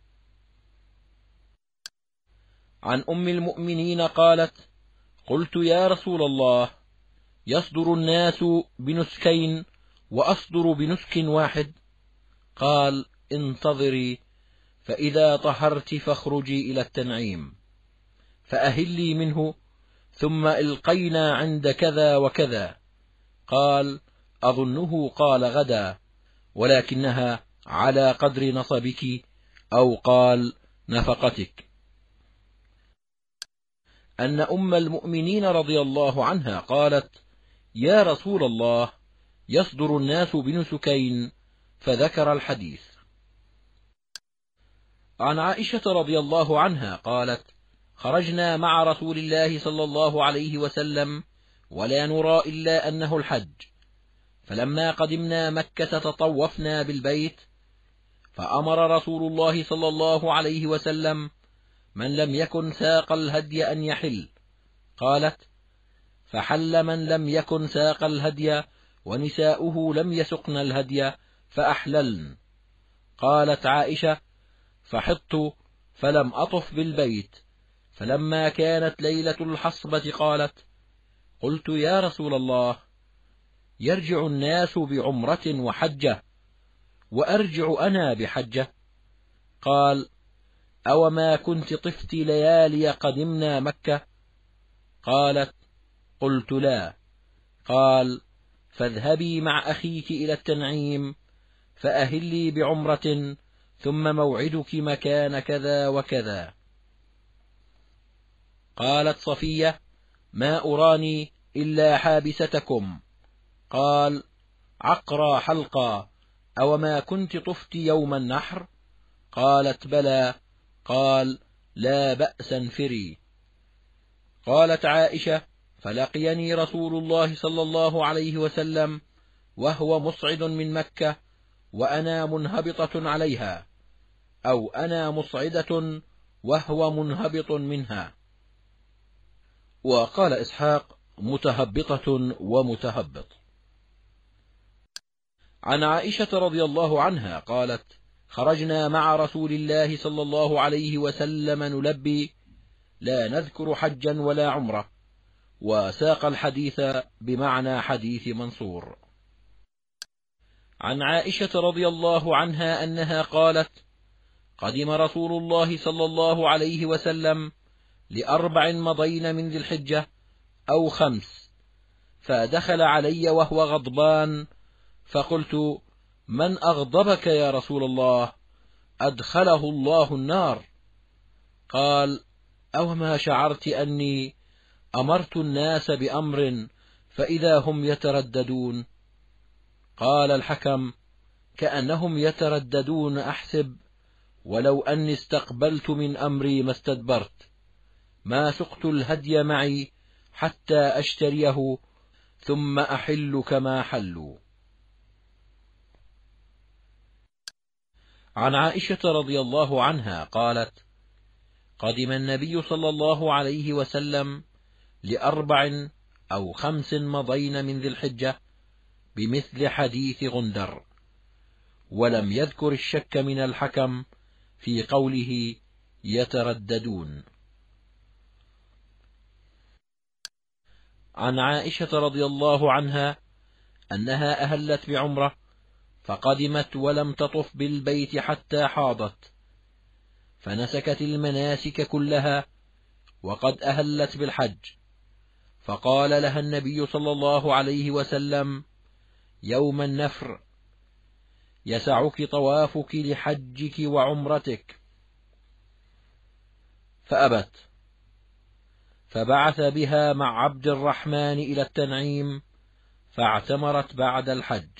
عن أم المؤمنين قالت: قلت: يا رسول الله، يصدر الناس بنسكين وأصدر بنسك واحد؟ قال: انتظري، فإذا طهرت فاخرجي إلى التنعيم فأهلي منه، ثم القينا عند كذا وكذا. قال: أظنه قال غدا، ولكنها على قدر نصبك، أو قال نفقتك. أن أم المؤمنين رضي الله عنها قالت: يا رسول الله، يصدر الناس بنسكين، فذكر الحديث. عن عائشة رضي الله عنها قالت: خرجنا مع رسول الله صلى الله عليه وسلم ولا نرى إلا أنه الحج، فلما قدمنا مكة تطوفنا بالبيت، فأمر رسول الله صلى الله عليه وسلم من لم يكن ساق الهدي أن يحل. قالت: فحل من لم يكن ساق الهدي ونساؤه لم يسقن الهدي فأحللن. قالت عائشة: فحطت فلم أطف بالبيت، فلما كانت ليلة الحصبة قلت: يا رسول الله، يرجع الناس بعمرة وحجة وأرجع أنا بحجة. قال: أوما كنت طفت ليالي قدمنا مكة؟ قالت: قلت: لا. قال: فاذهبي مع أخيك إلى التنعيم فأهلي بعمرة، ثم موعدك مكان كذا وكذا. قالت صفية: ما أراني إلا حابستكم. قال: عقرى حلقا، أوما كنت طفت يوم النحر؟ قالت: بلى. قال: لا بأس، انفري. قالت عائشة: فلقيني رسول الله صلى الله عليه وسلم وهو مصعد من مكة وأنا منهبطة عليها، أو أنا مصعدة وهو منهبط منها. وقال إسحاق: متهبطة ومتهبط. عن عائشة رضي الله عنها قالت: خرجنا مع رسول الله صلى الله عليه وسلم نلبي، لا نذكر حجا ولا عمرة. وساق الحديث بمعنى حديث منصور. عن عائشة رضي الله عنها أنها قالت: قدم رسول الله صلى الله عليه وسلم ل4 مضين من ذي الحجة أو 5، فدخل علي وهو غضبان، فقلت: من أغضبك يا رسول الله؟ أدخله الله النار. قال: أوما شعرت أني أمرت الناس بأمر فإذا هم يترددون؟ قال الحكم: كأنهم يترددون أحسب، ولو أني استقبلت من أمري ما استدبرت، ما سقت الهدي معي حتى أشتريه ثم أحل كما حلوا. عن عائشة رضي الله عنها قالت: قدم النبي صلى الله عليه وسلم ل4 أو 5 مضين من ذي الحجة بمثل حديث غندر، ولم يذكر الشك من الحكم في قوله يترددون. عن عائشة رضي الله عنها أنها أهلت بعمرة، فقدمت ولم تطف بالبيت حتى حاضت، فنسكت المناسك كلها وقد أهلت بالحج، فقال لها النبي صلى الله عليه وسلم يوم النفر: يسعك طوافك لحجك وعمرتك، فأبت، فبعث بها مع عبد الرحمن إلى التنعيم، فاعتمرت بعد الحج.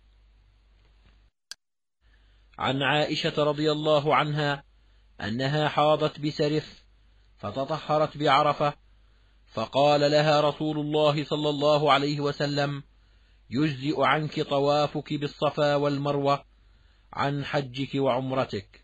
عن عائشة رضي الله عنها أنها حاضت بسرف فتطهرت بعرفة، فقال لها رسول الله صلى الله عليه وسلم: يجزئ عنك طوافك بالصفا والمروة عن حجك وعمرتك.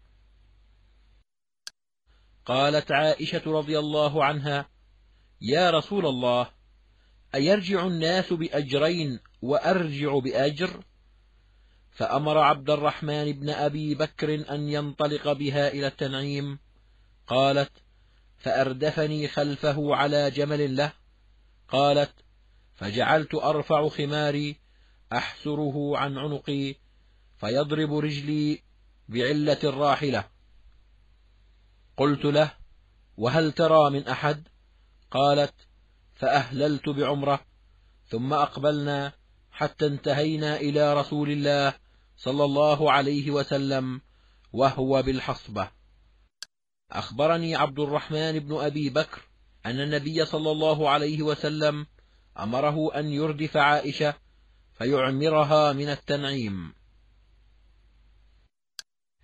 قالت عائشة رضي الله عنها: يا رسول الله، أيرجع الناس بأجرين وأرجع بأجر؟ فأمر عبد الرحمن بن أبي بكر أن ينطلق بها إلى التنعيم. قالت: فأردفني خلفه على جمل له. قالت: فجعلت أرفع خماري أحسره عن عنقي، فيضرب رجلي بعلة الراحلة. قلت له: وهل ترى من أحد؟ قالت: فأهللت بعمرة، ثم أقبلنا حتى انتهينا إلى رسول الله صلى الله عليه وسلم وهو بالحصبة. أخبرني عبد الرحمن بن أبي بكر أن النبي صلى الله عليه وسلم أمره أن يردف عائشة فيعمرها من التنعيم.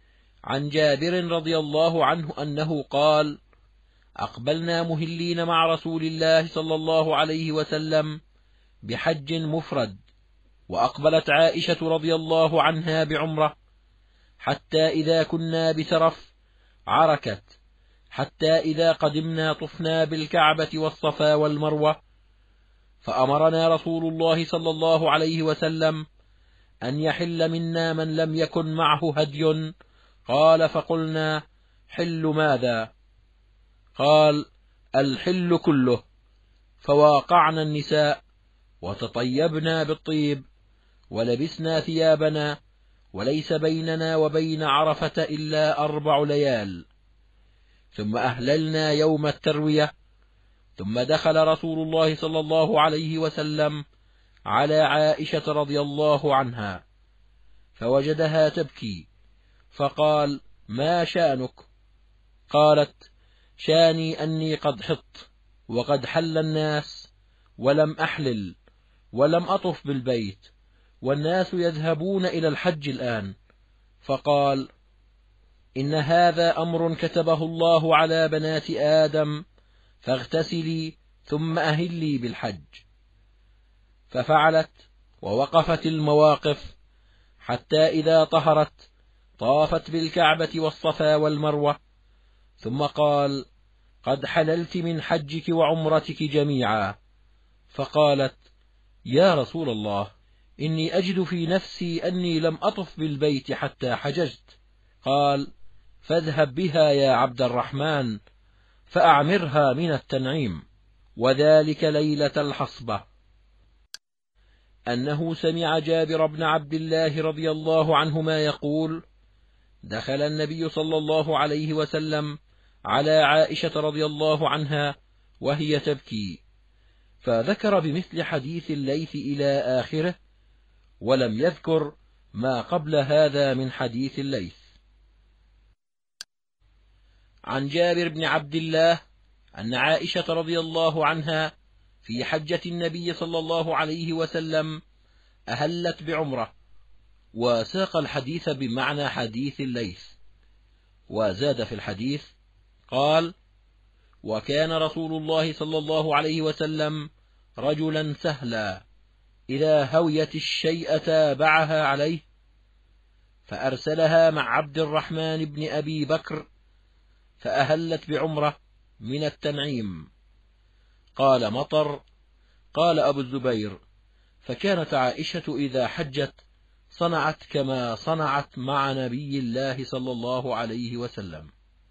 عن جابر رضي الله عنه أنه قال: أقبلنا مهلين مع رسول الله صلى الله عليه وسلم بحج مفرد، وأقبلت عائشة رضي الله عنها بعمرة، حتى إذا كنا بسرف عركت، حتى إذا قدمنا طفنا بالكعبة والصفا والمروة، فأمرنا رسول الله صلى الله عليه وسلم أن يحل منا من لم يكن معه هدي. قال: فقلنا: حل ماذا؟ قال: الحل كله. فواقعنا النساء وتطيبنا بالطيب ولبسنا ثيابنا، وليس بيننا وبين عرفة إلا 4 ليال. ثم أهللنا يوم التروية. ثم دخل رسول الله صلى الله عليه وسلم على عائشة رضي الله عنها فوجدها تبكي، فقال: ما شأنك؟ قالت: شاني أني قد حط، وقد حل الناس، ولم أحلل، ولم أطف بالبيت، والناس يذهبون إلى الحج الآن. فقال: إن هذا أمر كتبه الله على بنات آدم، فاغتسلي ثم أهلي بالحج. ففعلت ووقفت المواقف، حتى إذا طهرت طافت بالكعبة والصفا والمروة، ثم قال: قد حللت من حجك وعمرتك جميعا. فقالت: يا رسول الله، إني أجد في نفسي أني لم أطف بالبيت حتى حججت. قال: فاذهب بها يا عبد الرحمن فأعمرها من التنعيم. وذلك ليلة الحصبة. أنه سمع جابر بن عبد الله رضي الله عنهما يقول: دخل النبي صلى الله عليه وسلم على عائشة رضي الله عنها وهي تبكي، فذكر بمثل حديث الليث إلى آخره، ولم يذكر ما قبل هذا من حديث الليث. عن جابر بن عبد الله أن عائشة رضي الله عنها في حجة النبي صلى الله عليه وسلم أهلت بعمرة، وساق الحديث بمعنى حديث الليث، وزاد في الحديث قال: وكان رسول الله صلى الله عليه وسلم رجلا سهلا، إذا هويت الشيء تابعها عليه، فأرسلها مع عبد الرحمن بن أبي بكر، فأهلت بعمرة من التنعيم. قال مطر: قال أبو الزبير: فكانت عائشة إذا حجت صنعت كما صنعت مع نبي الله صلى الله عليه وسلم.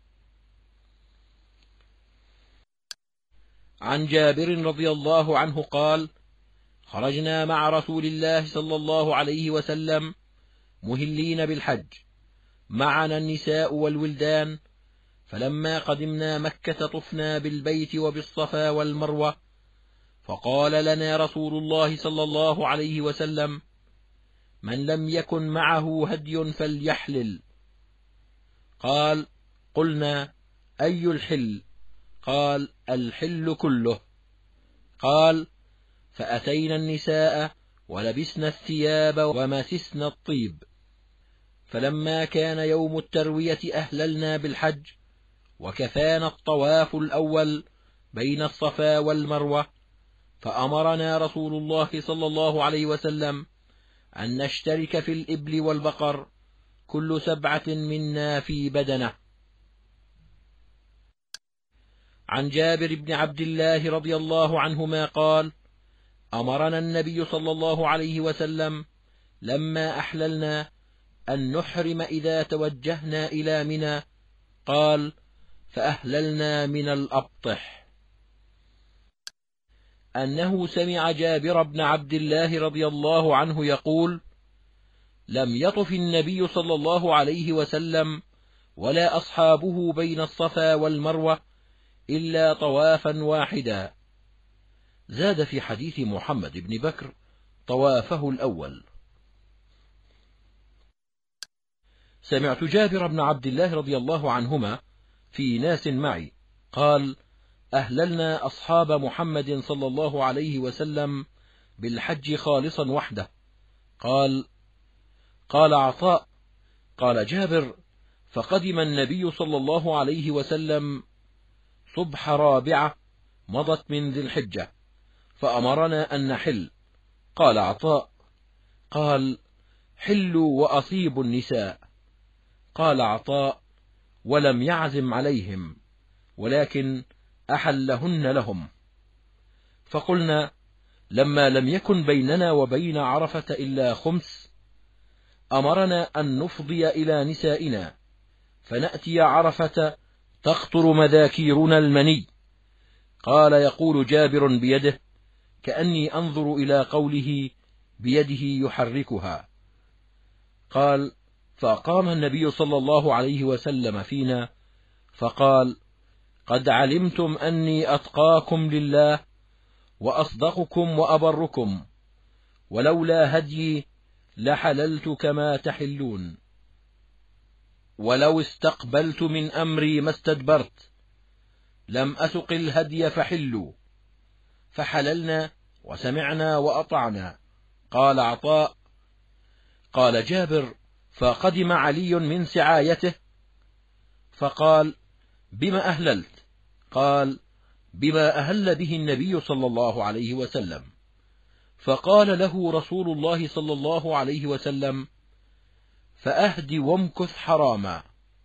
عن جابر رضي الله عنه قال: خرجنا مع رسول الله صلى الله عليه وسلم مهلين بالحج، معنا النساء والولدان، فلما قدمنا مكة طفنا بالبيت وبالصفا والمروة، فقال لنا رسول الله صلى الله عليه وسلم: من لم يكن معه هدي فليحلل. قال: قلنا: أي الحل؟ قال: الحل كله. قال: فأتينا النساء ولبسنا الثياب ومسسنا الطيب، فلما كان يوم التروية أهللنا بالحج، وكفانا الطواف الأول بين الصفا والمروة، فأمرنا رسول الله صلى الله عليه وسلم أن نشترك في الإبل والبقر، كل 7 منا في بدنه. عن جابر بن عبد الله رضي الله عنهما قال: أمرنا النبي صلى الله عليه وسلم لما أحللنا أن نحرم إذا توجهنا إلى منى، قال: فأهللنا من الأبطح. أنه سمع جابر بن عبد الله رضي الله عنه يقول: لم يطف النبي صلى الله عليه وسلم ولا أصحابه بين الصفا والمروة إلا طوافا واحدا. زاد في حديث محمد بن بكر طوافه الأول. سمعت جابر بن عبد الله رضي الله عنهما في ناس معي قال: أهللنا أصحاب محمد صلى الله عليه وسلم بالحج خالصا وحده. قال عطاء: قال جابر: فقدم النبي صلى الله عليه وسلم صبح رابعة مضت من ذي الحجة، فأمرنا أن نحل. قال عطاء: قال: حلوا وأصيبوا النساء. قال عطاء: ولم يعزم عليهم، ولكن أحلهن لهم. فقلنا: لما لم يكن بيننا وبين عرفة إلا 5، أمرنا أن نفضي إلى نسائنا فنأتي عرفة تقطر مذاكيرنا المني. قال يقول جابر بيده: كأني أنظر إلى قوله بيده يحركها. قال: فأقام النبي صلى الله عليه وسلم فينا فقال: قد علمتم أني أتقاكم لله وأصدقكم وأبركم، ولولا هديي لحللت كما تحلون، ولو استقبلت من أمري ما استدبرت، لم أسق الهدي فحلوا. فحللنا وسمعنا وأطعنا. قال عطاء: قال جابر: فقدم علي من سعايته فقال: بما أهللت؟ قال: بما أهل به النبي صلى الله عليه وسلم. فقال له رسول الله صلى الله عليه وسلم: فأهد وامكث حراما.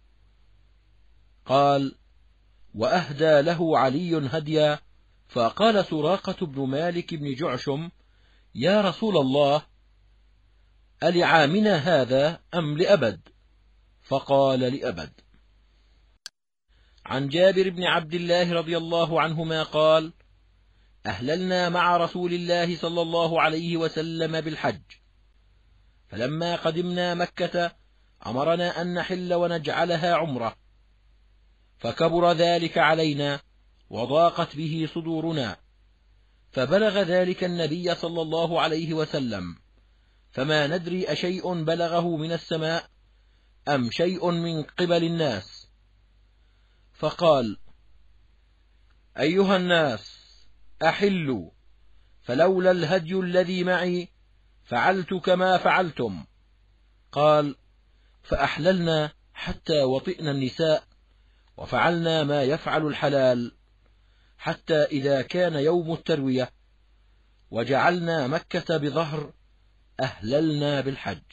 قال: وأهدى له علي هديا. فقال سراقة بن مالك بن جعشم: يا رسول الله، ألعامنا هذا أم لأبد؟ فقال: لأبد. عن جابر بن عبد الله رضي الله عنهما قال: أهللنا مع رسول الله صلى الله عليه وسلم بالحج، فلما قدمنا مكة أمرنا أن نحل ونجعلها عمرة، فكبر ذلك علينا وضاقت به صدورنا، فبلغ ذلك النبي صلى الله عليه وسلم، فما ندري أشيء بلغه من السماء أم شيء من قبل الناس. فقال: أيها الناس، أحلوا، فلولا الهدي الذي معي فعلت كما فعلتم. قال: فأحللنا حتى وطئنا النساء، وفعلنا ما يفعل الحلال، حتى إذا كان يوم التروية وجعلنا مكة بظهر أهللنا بالحج.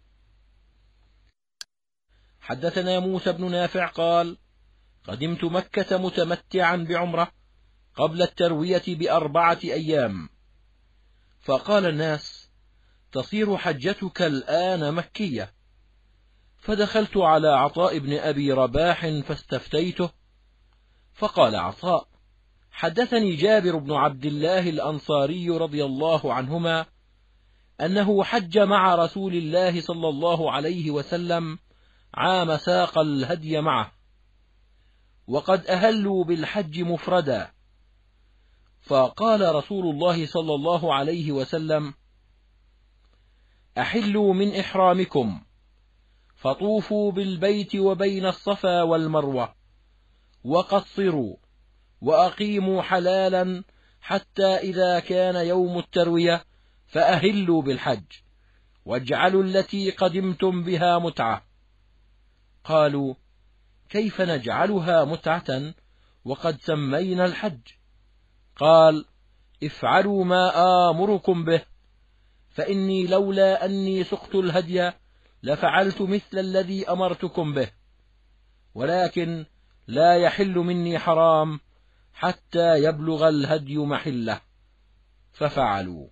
حدثنا موسى بن نافع قال: قدمت مكة متمتعا بعمرة قبل التروية ب4 أيام، فقال الناس: تصير حجتك الآن مكية. فدخلت على عطاء بن أبي رباح فاستفتيته، فقال عطاء: حدثني جابر بن عبد الله الأنصاري رضي الله عنهما أنه حج مع رسول الله صلى الله عليه وسلم عام ساق الهدي معه، وقد أهلوا بالحج مفردا. فقال رسول الله صلى الله عليه وسلم: أحلوا من إحرامكم، فطوفوا بالبيت وبين الصفا والمروة، وقصروا، وأقيموا حلالا، حتى إذا كان يوم التروية فأهلوا بالحج، واجعلوا التي قدمتم بها متعة. قالوا: كيف نجعلها متعة وقد سمينا الحج؟ قال: افعلوا ما آمركم به، فإني لولا أني سقت الهدي لفعلت مثل الذي أمرتكم به، ولكن لا يحل مني حرام حتى يبلغ الهدي محله. ففعلوا.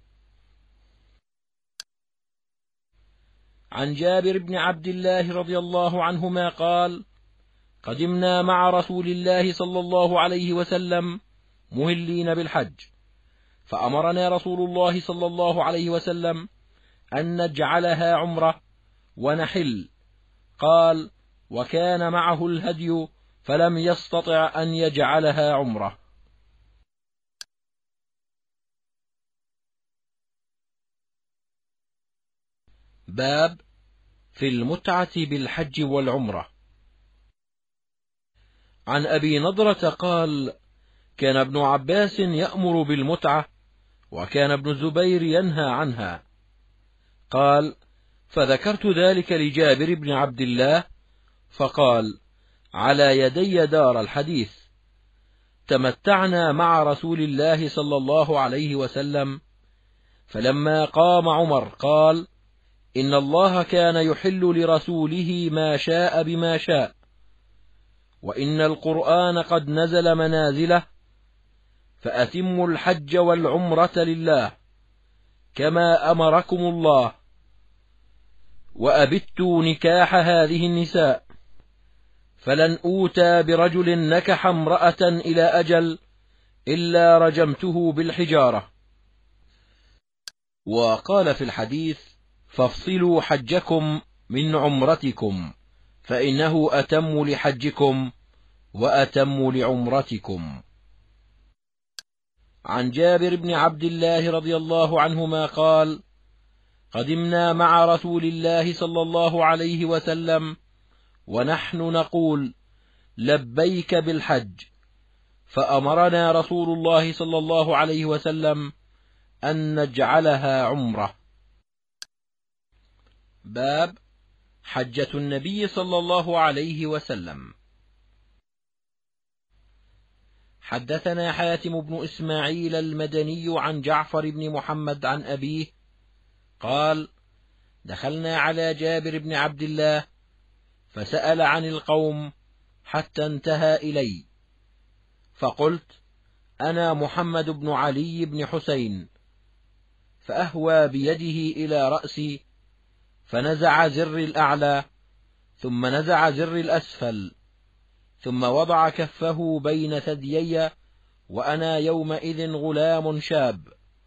عن جابر بن عبد الله رضي الله عنهما قال: قدمنا مع رسول الله صلى الله عليه وسلم مهلين بالحج، فأمرنا رسول الله صلى الله عليه وسلم أن نجعلها عمرة ونحل. قال: وكان معه الهدي فلم يستطع أن يجعلها عمرة. باب في المتعة بالحج والعمرة. عن أبي نضرة قال: كان ابن عباس يأمر بالمتعة، وكان ابن الزبير ينهى عنها. قال: فذكرت ذلك لجابر بن عبد الله، فقال: على يدي دار الحديث. تمتعنا مع رسول الله صلى الله عليه وسلم، فلما قام عمر قال: إن الله كان يحل لرسوله ما شاء بما شاء، وإن القرآن قد نزل منازله، فأتموا الحج والعمرة لله كما أمركم الله، وأبتوا نكاح هذه النساء، فلن أوتى برجل نكح امرأة إلى أجل إلا رجمته بالحجارة. وقال في الحديث: فافصلوا حجكم من عمرتكم، فإنه أتم لحجكم وأتم لعمرتكم. عن جابر بن عبد الله رضي الله عنهما قال: قدمنا مع رسول الله صلى الله عليه وسلم ونحن نقول: لبيك بالحج، فأمرنا رسول الله صلى الله عليه وسلم أن نجعلها عمرة. باب حجة النبي صلى الله عليه وسلم. حدثنا حاتم بن إسماعيل المدني عن جعفر بن محمد عن أبيه قال: دخلنا على جابر بن عبد الله فسأل عن القوم حتى انتهى إلي، فقلت: أنا محمد بن علي بن حسين. فأهوى بيده إلى رأسي فنزع زر الأعلى ثم نزع زر الأسفل، ثم وضع كفه بين ثديي وأنا يومئذ غلام شاب،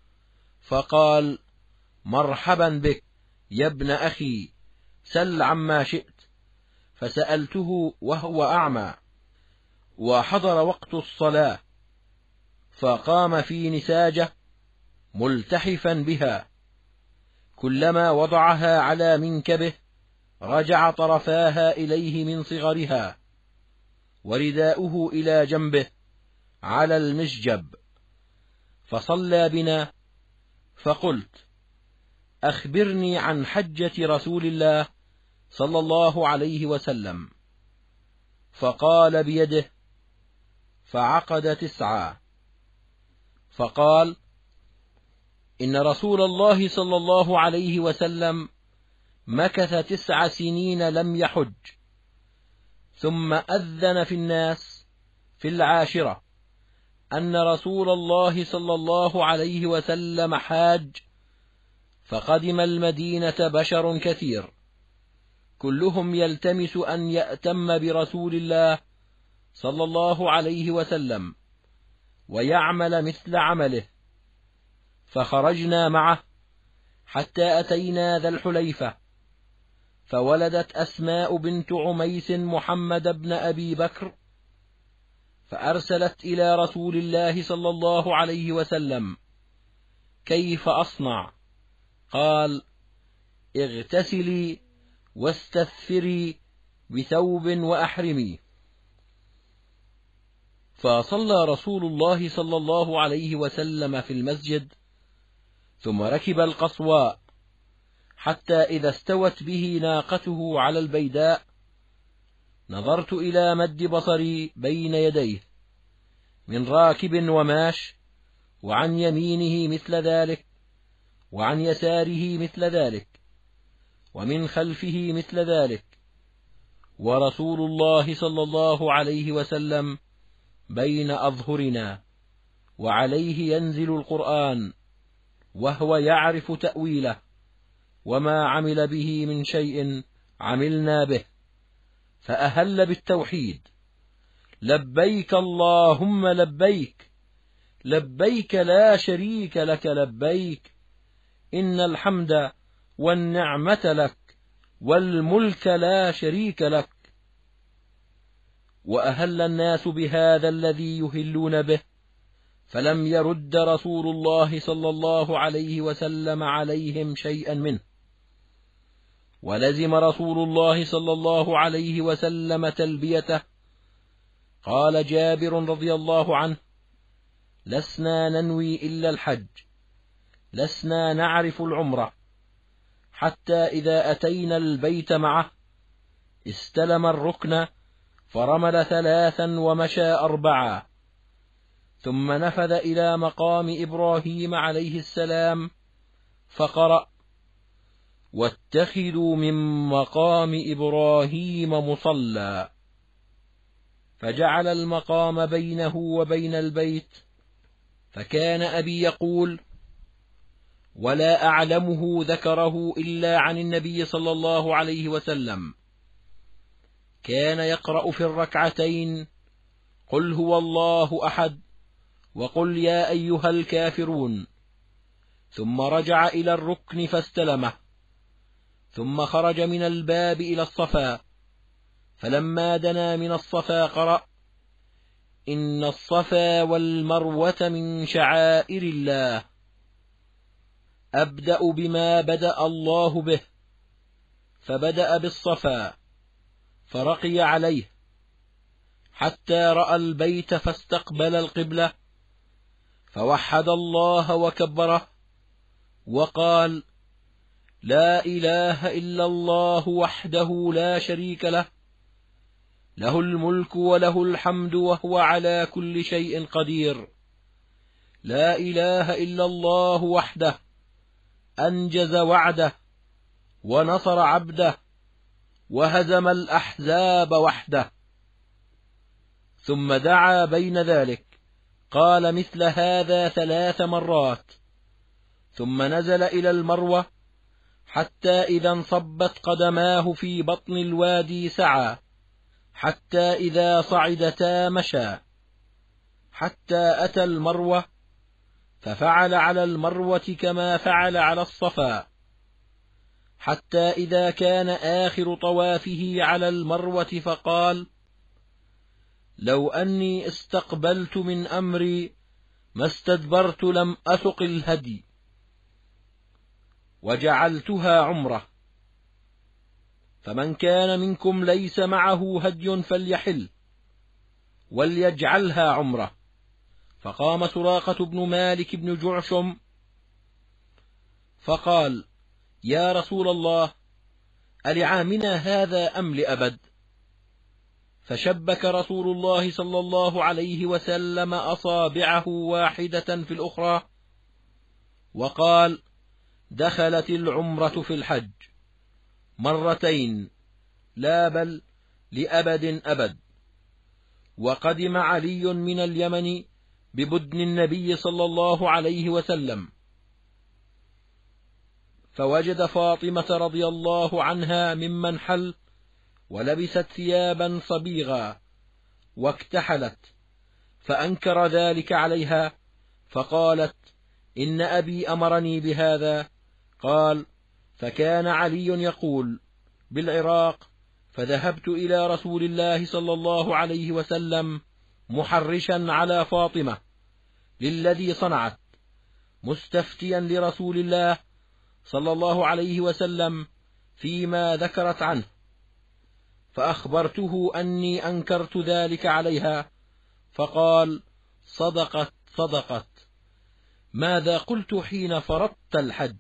فقال: مرحبا بك يا ابن أخي، سل عما شئت. فسألته وهو أعمى، وحضر وقت الصلاة، فقام في نساجة ملتحفا بها، كلما وضعها على منكبه رجع طرفاها إليه من صغرها، ورداؤه إلى جنبه على المشجب، فصلى بنا. فقلت: أخبرني عن حجة رسول الله صلى الله عليه وسلم. فقال بيده فعقد 9، فقال: إن رسول الله صلى الله عليه وسلم مكث 9 سنين لم يحج، ثم أذن في الناس في 10 أن رسول الله صلى الله عليه وسلم حاج، فقدم المدينة بشر كثير، كلهم يلتمس أن يأتم برسول الله صلى الله عليه وسلم ويعمل مثل عمله، فخرجنا معه حتى أتينا ذا الحليفة، فولدت أسماء بنت عميس محمد بن أبي بكر، فأرسلت إلى رسول الله صلى الله عليه وسلم: كيف أصنع؟ قال: اغتسلي واستثفري بثوب وأحرمي. فصلى رسول الله صلى الله عليه وسلم في المسجد، ثم ركب القصواء حتى إذا استوت به ناقته على البيداء نظرت إلى مد بصري بين يديه من راكب وماش، وعن يمينه مثل ذلك، وعن يساره مثل ذلك، ومن خلفه مثل ذلك، ورسول الله صلى الله عليه وسلم بين أظهرنا، وعليه ينزل القرآن، وهو يعرف تأويله، وما عمل به من شيء عملنا به، فأهل بالتوحيد: لبيك اللهم لبيك، لبيك لا شريك لك لبيك، إن الحمد والنعمة لك والملك لا شريك لك. وأهل الناس بهذا الذي يهلون به، فلم يرد رسول الله صلى الله عليه وسلم عليهم شيئا منه، ولزم رسول الله صلى الله عليه وسلم تلبيته. قال جابر رضي الله عنه: لسنا ننوي إلا الحج، لسنا نعرف العمرة، حتى إذا أتينا البيت معه استلم الركن فرمل 3 ومشى 4، ثم نفذ إلى مقام إبراهيم عليه السلام فقرأ: واتخذوا من مقام إبراهيم مصلى، فجعل المقام بينه وبين البيت. فكان أبي يقول: ولا أعلمه ذكره إلا عن النبي صلى الله عليه وسلم، كان يقرأ في الركعتين: قل هو الله أحد، وقل يا أيها الكافرون، ثم رجع إلى الركن فاستلمه، ثم خرج من الباب إلى الصفا، فلما دنا من الصفا قرأ: إن الصفا والمروة من شعائر الله، أبدأ بما بدأ الله به، فبدأ بالصفا فرقي عليه حتى رأى البيت فاستقبل القبلة، فوحد الله وكبره وقال: لا إله إلا الله وحده لا شريك له، له الملك وله الحمد وهو على كل شيء قدير، لا إله إلا الله وحده، أنجز وعده ونصر عبده وهزم الأحزاب وحده. ثم دعا بين ذلك، قال مثل هذا 3 مرات، ثم نزل إلى المروة حتى إذا انصبت قدماه في بطن الوادي سعى، حتى إذا صعدتا مشى، حتى أتى المروة ففعل على المروة كما فعل على الصفا، حتى إذا كان آخر طوافه على المروة فقال: لو أني استقبلت من أمري ما استدبرت لم أسق الهدي وجعلتها عمرة، فمن كان منكم ليس معه هدي فليحل وليجعلها عمرة. فقام سراقة بن مالك بن جعشم فقال: يا رسول الله، ألعامنا هذا أم لأبد؟ فشبك رسول الله صلى الله عليه وسلم أصابعه واحدة في الأخرى وقال: دخلت العمرة في الحج مرتين، لا بل لأبد أبد. وقدم علي من اليمن ببدن النبي صلى الله عليه وسلم، فوجد فاطمة رضي الله عنها ممن حل، ولبست ثيابا صبيغا واكتحلت، فأنكر ذلك عليها، فقالت: إن أبي أمرني بهذا. قال: فكان علي يقول بالعراق، فذهبت إلى رسول الله صلى الله عليه وسلم محرشا على فاطمة للذي صنعت، مستفتيا لرسول الله صلى الله عليه وسلم فيما ذكرت عنه، فأخبرته أني أنكرت ذلك عليها، فقال: صدقت صدقت. ماذا قلت حين فرضت الحج؟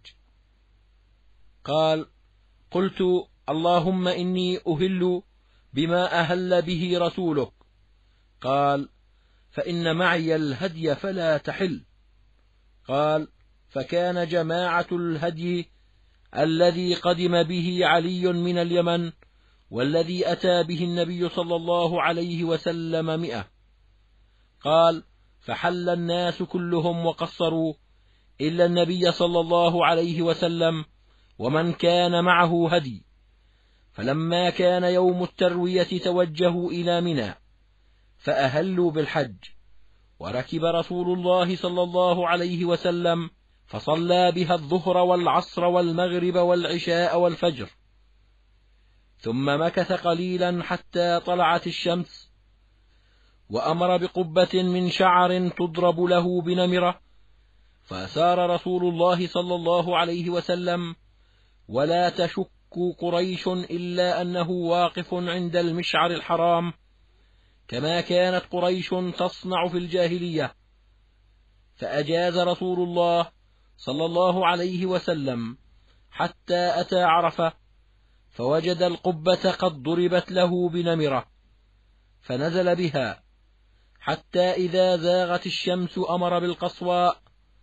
قال: قلت: اللهم إني أهل بما أهل به رسولك. قال: فإن معي الهدي فلا تحل. قال: فكان جماعة الهدي الذي قدم به علي من اليمن والذي أتى به النبي صلى الله عليه وسلم 100. قال: فحل الناس كلهم وقصروا إلا النبي صلى الله عليه وسلم ومن كان معه هدي. فلما كان يوم التروية توجهوا إلى منى فأهلوا بالحج، وركب رسول الله صلى الله عليه وسلم فصلى بها الظهر والعصر والمغرب والعشاء والفجر، ثم مكث قليلا حتى طلعت الشمس، وأمر بقبة من شعر تضرب له بنمرة، فسار رسول الله صلى الله عليه وسلم، ولا تشك قريش إلا أنه واقف عند المشعر الحرام، كما كانت قريش تصنع في الجاهلية. فأجاز رسول الله صلى الله عليه وسلم حتى أتى عرفة، فوجد القبة قد ضربت له بنمرة، فنزل بها، حتى إذا زاغت الشمس أمر بالقصواء،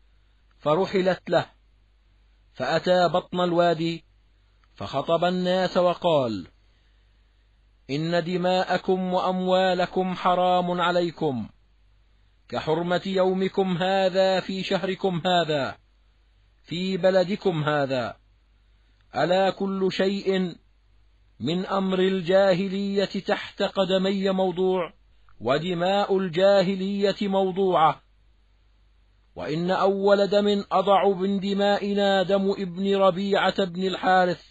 فرحلت له، فأتى بطن الوادي، فخطب الناس وقال: إن دماءكم وأموالكم حرام عليكم، كحرمة يومكم هذا في شهركم هذا في بلدكم هذا. ألا كل شيء من أمر الجاهلية تحت قدمي موضوع، ودماء الجاهلية موضوعة، وإن أول دم أضع من دمائنا دم ابن ربيعة بن الحارث،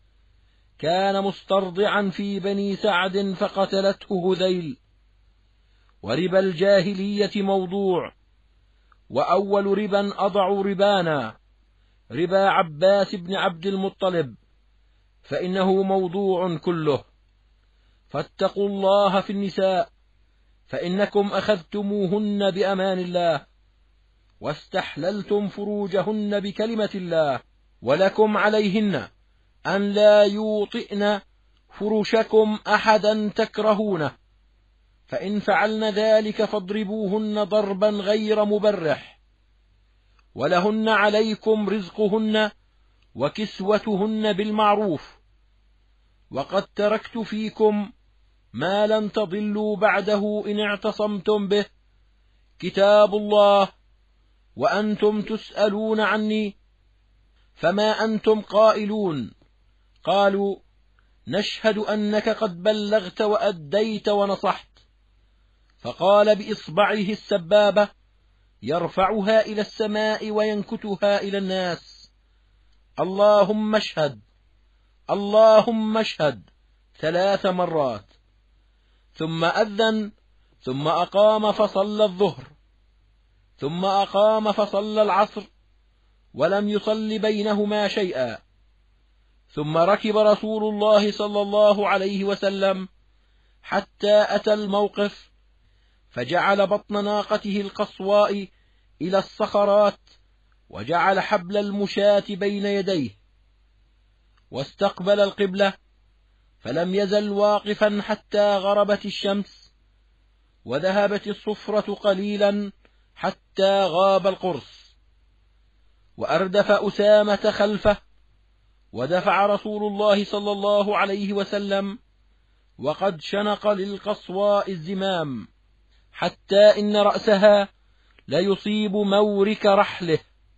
كان مسترضعا في بني سعد فقتلته هذيل. وربا الجاهلية موضوع، وأول ربا أضع ربانا ربا عباس بن عبد المطلب، فإنه موضوع كله. فاتقوا الله في النساء، فإنكم أخذتموهن بأمان الله، واستحللتم فروجهن بكلمة الله، ولكم عليهن أن لا يوطئن فرشكم أحدا تكرهونه، فإن فعلن ذلك فاضربوهن ضربا غير مبرح، ولهن عليكم رزقهن وكسوتهن بالمعروف. وقد تركت فيكم ما لن تضلوا بعده إن اعتصمتم به، كتاب الله، وأنتم تسألون عني، فما أنتم قائلون؟ قالوا: نشهد أنك قد بلغت وأديت ونصحت. فقال بإصبعه السبابة يرفعها إلى السماء وينكتها إلى الناس: اللهم اشهد، اللهم اشهد 3 مرات، ثم أذن، ثم أقام فصلى الظهر، ثم أقام فصلى العصر، ولم يصل بينهما شيئا. ثم ركب رسول الله صلى الله عليه وسلم حتى أتى الموقف، فجعل بطن ناقته القصواء إلى الصخرات، وجعل حبل المشاة بين يديه، واستقبل القبلة، فلم يزل واقفا حتى غربت الشمس، وذهبت الصفرة قليلا حتى غاب القرص. وأردف أسامة خلفه، ودفع رسول الله صلى الله عليه وسلم وقد شنق للقصواء الزمام، حتى إن رأسها ليصيب مورك رحله،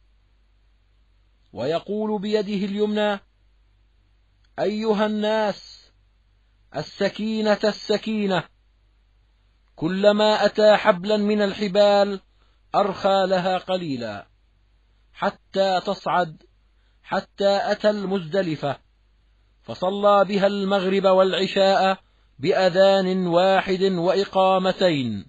ويقول بيده اليمنى: أيها الناس، السكينة السكينة. كلما أتى حبلا من الحبال أرخى لها قليلا حتى تصعد، حتى أتى المزدلفة، فصلى بها المغرب والعشاء بأذان واحد وإقامتين،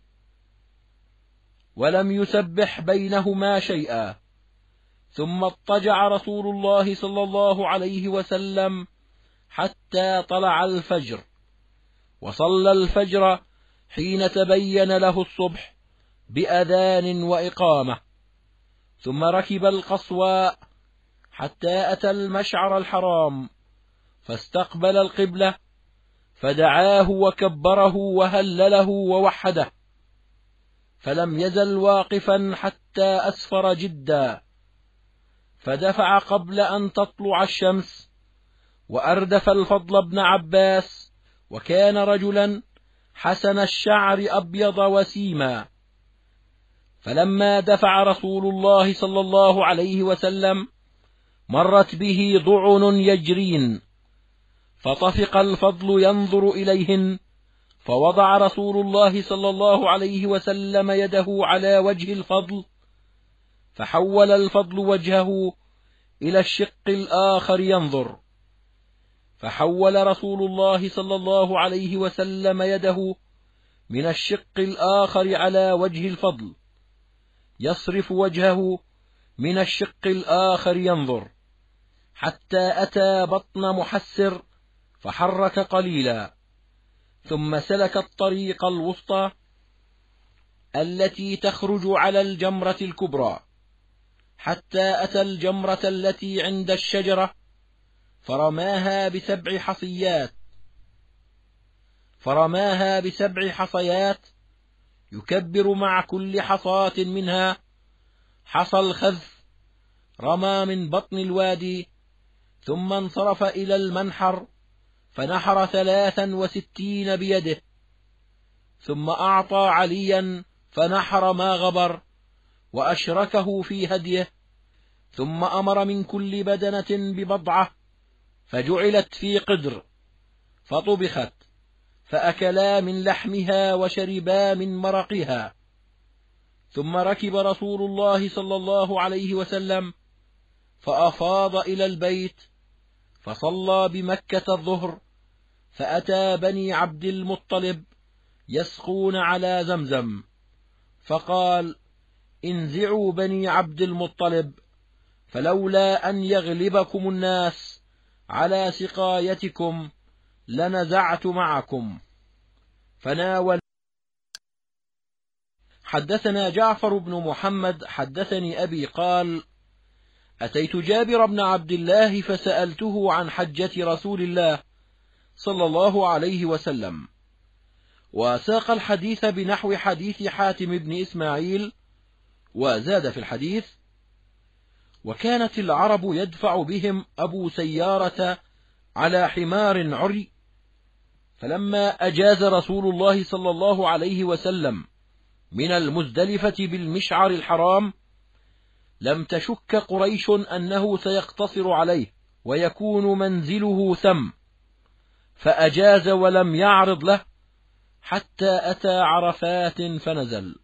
ولم يسبح بينهما شيئا. ثم اضطجع رسول الله صلى الله عليه وسلم حتى طلع الفجر، وصلى الفجر حين تبين له الصبح بأذان وإقامة. ثم ركب القصواء حتى أتى المشعر الحرام، فاستقبل القبلة، فدعاه وكبره وهلله ووحده، فلم يزل واقفا حتى أسفر جدا، فدفع قبل أن تطلع الشمس، وأردف الفضل بن عباس، وكان رجلا حسن الشعر أبيض وسيما. فلما دفع رسول الله صلى الله عليه وسلم مرت به ضعن يجرين، فطفق الفضل ينظر إليهن، فوضع رسول الله صلى الله عليه وسلم يده على وجه الفضل، فحول الفضل وجهه إلى الشق الآخر ينظر، فحول رسول الله صلى الله عليه وسلم يده من الشق الآخر على وجه الفضل، يصرف وجهه من الشق الآخر ينظر، حتى أتى بطن محسر فحرك قليلا، ثم سلك الطريق الوسطى التي تخرج على الجمرة الكبرى، حتى أتى الجمرة التي عند الشجرة، فرماها ب7 حصيات يكبر مع كل حصاة منها حصى الخذف، رمى من بطن الوادي، ثم انصرف إلى المنحر فنحر 63 بيده، ثم أعطى عليا فنحر ما غبر وأشركه في هديه، ثم أمر من كل بدنة ببضعة فجعلت في قدر فطبخت، فأكلا من لحمها وشربا من مرقها. ثم ركب رسول الله صلى الله عليه وسلم فأفاض إلى البيت فصلى بمكة الظهر، فأتى بني عبد المطلب يسقون على زمزم، فقال: انزعوا بني عبد المطلب، فلولا أن يغلبكم الناس على سقايتكم لنزعت معكم. فناول. حدثنا جعفر بن محمد حدثني أبي قال: أتيت جابر بن عبد الله فسألته عن حجة رسول الله صلى الله عليه وسلم، وساق الحديث بنحو حديث حاتم بن إسماعيل، وزاد في الحديث: وكانت العرب يدفع بهم أبو سيارة على حمار عري، فلما أجاز رسول الله صلى الله عليه وسلم من المزدلفة بالمشعر الحرام لم تشك قريش أنه سيقتصر عليه ويكون منزله ثم، فأجاز ولم يعرض له حتى أتى عرفات فنزل.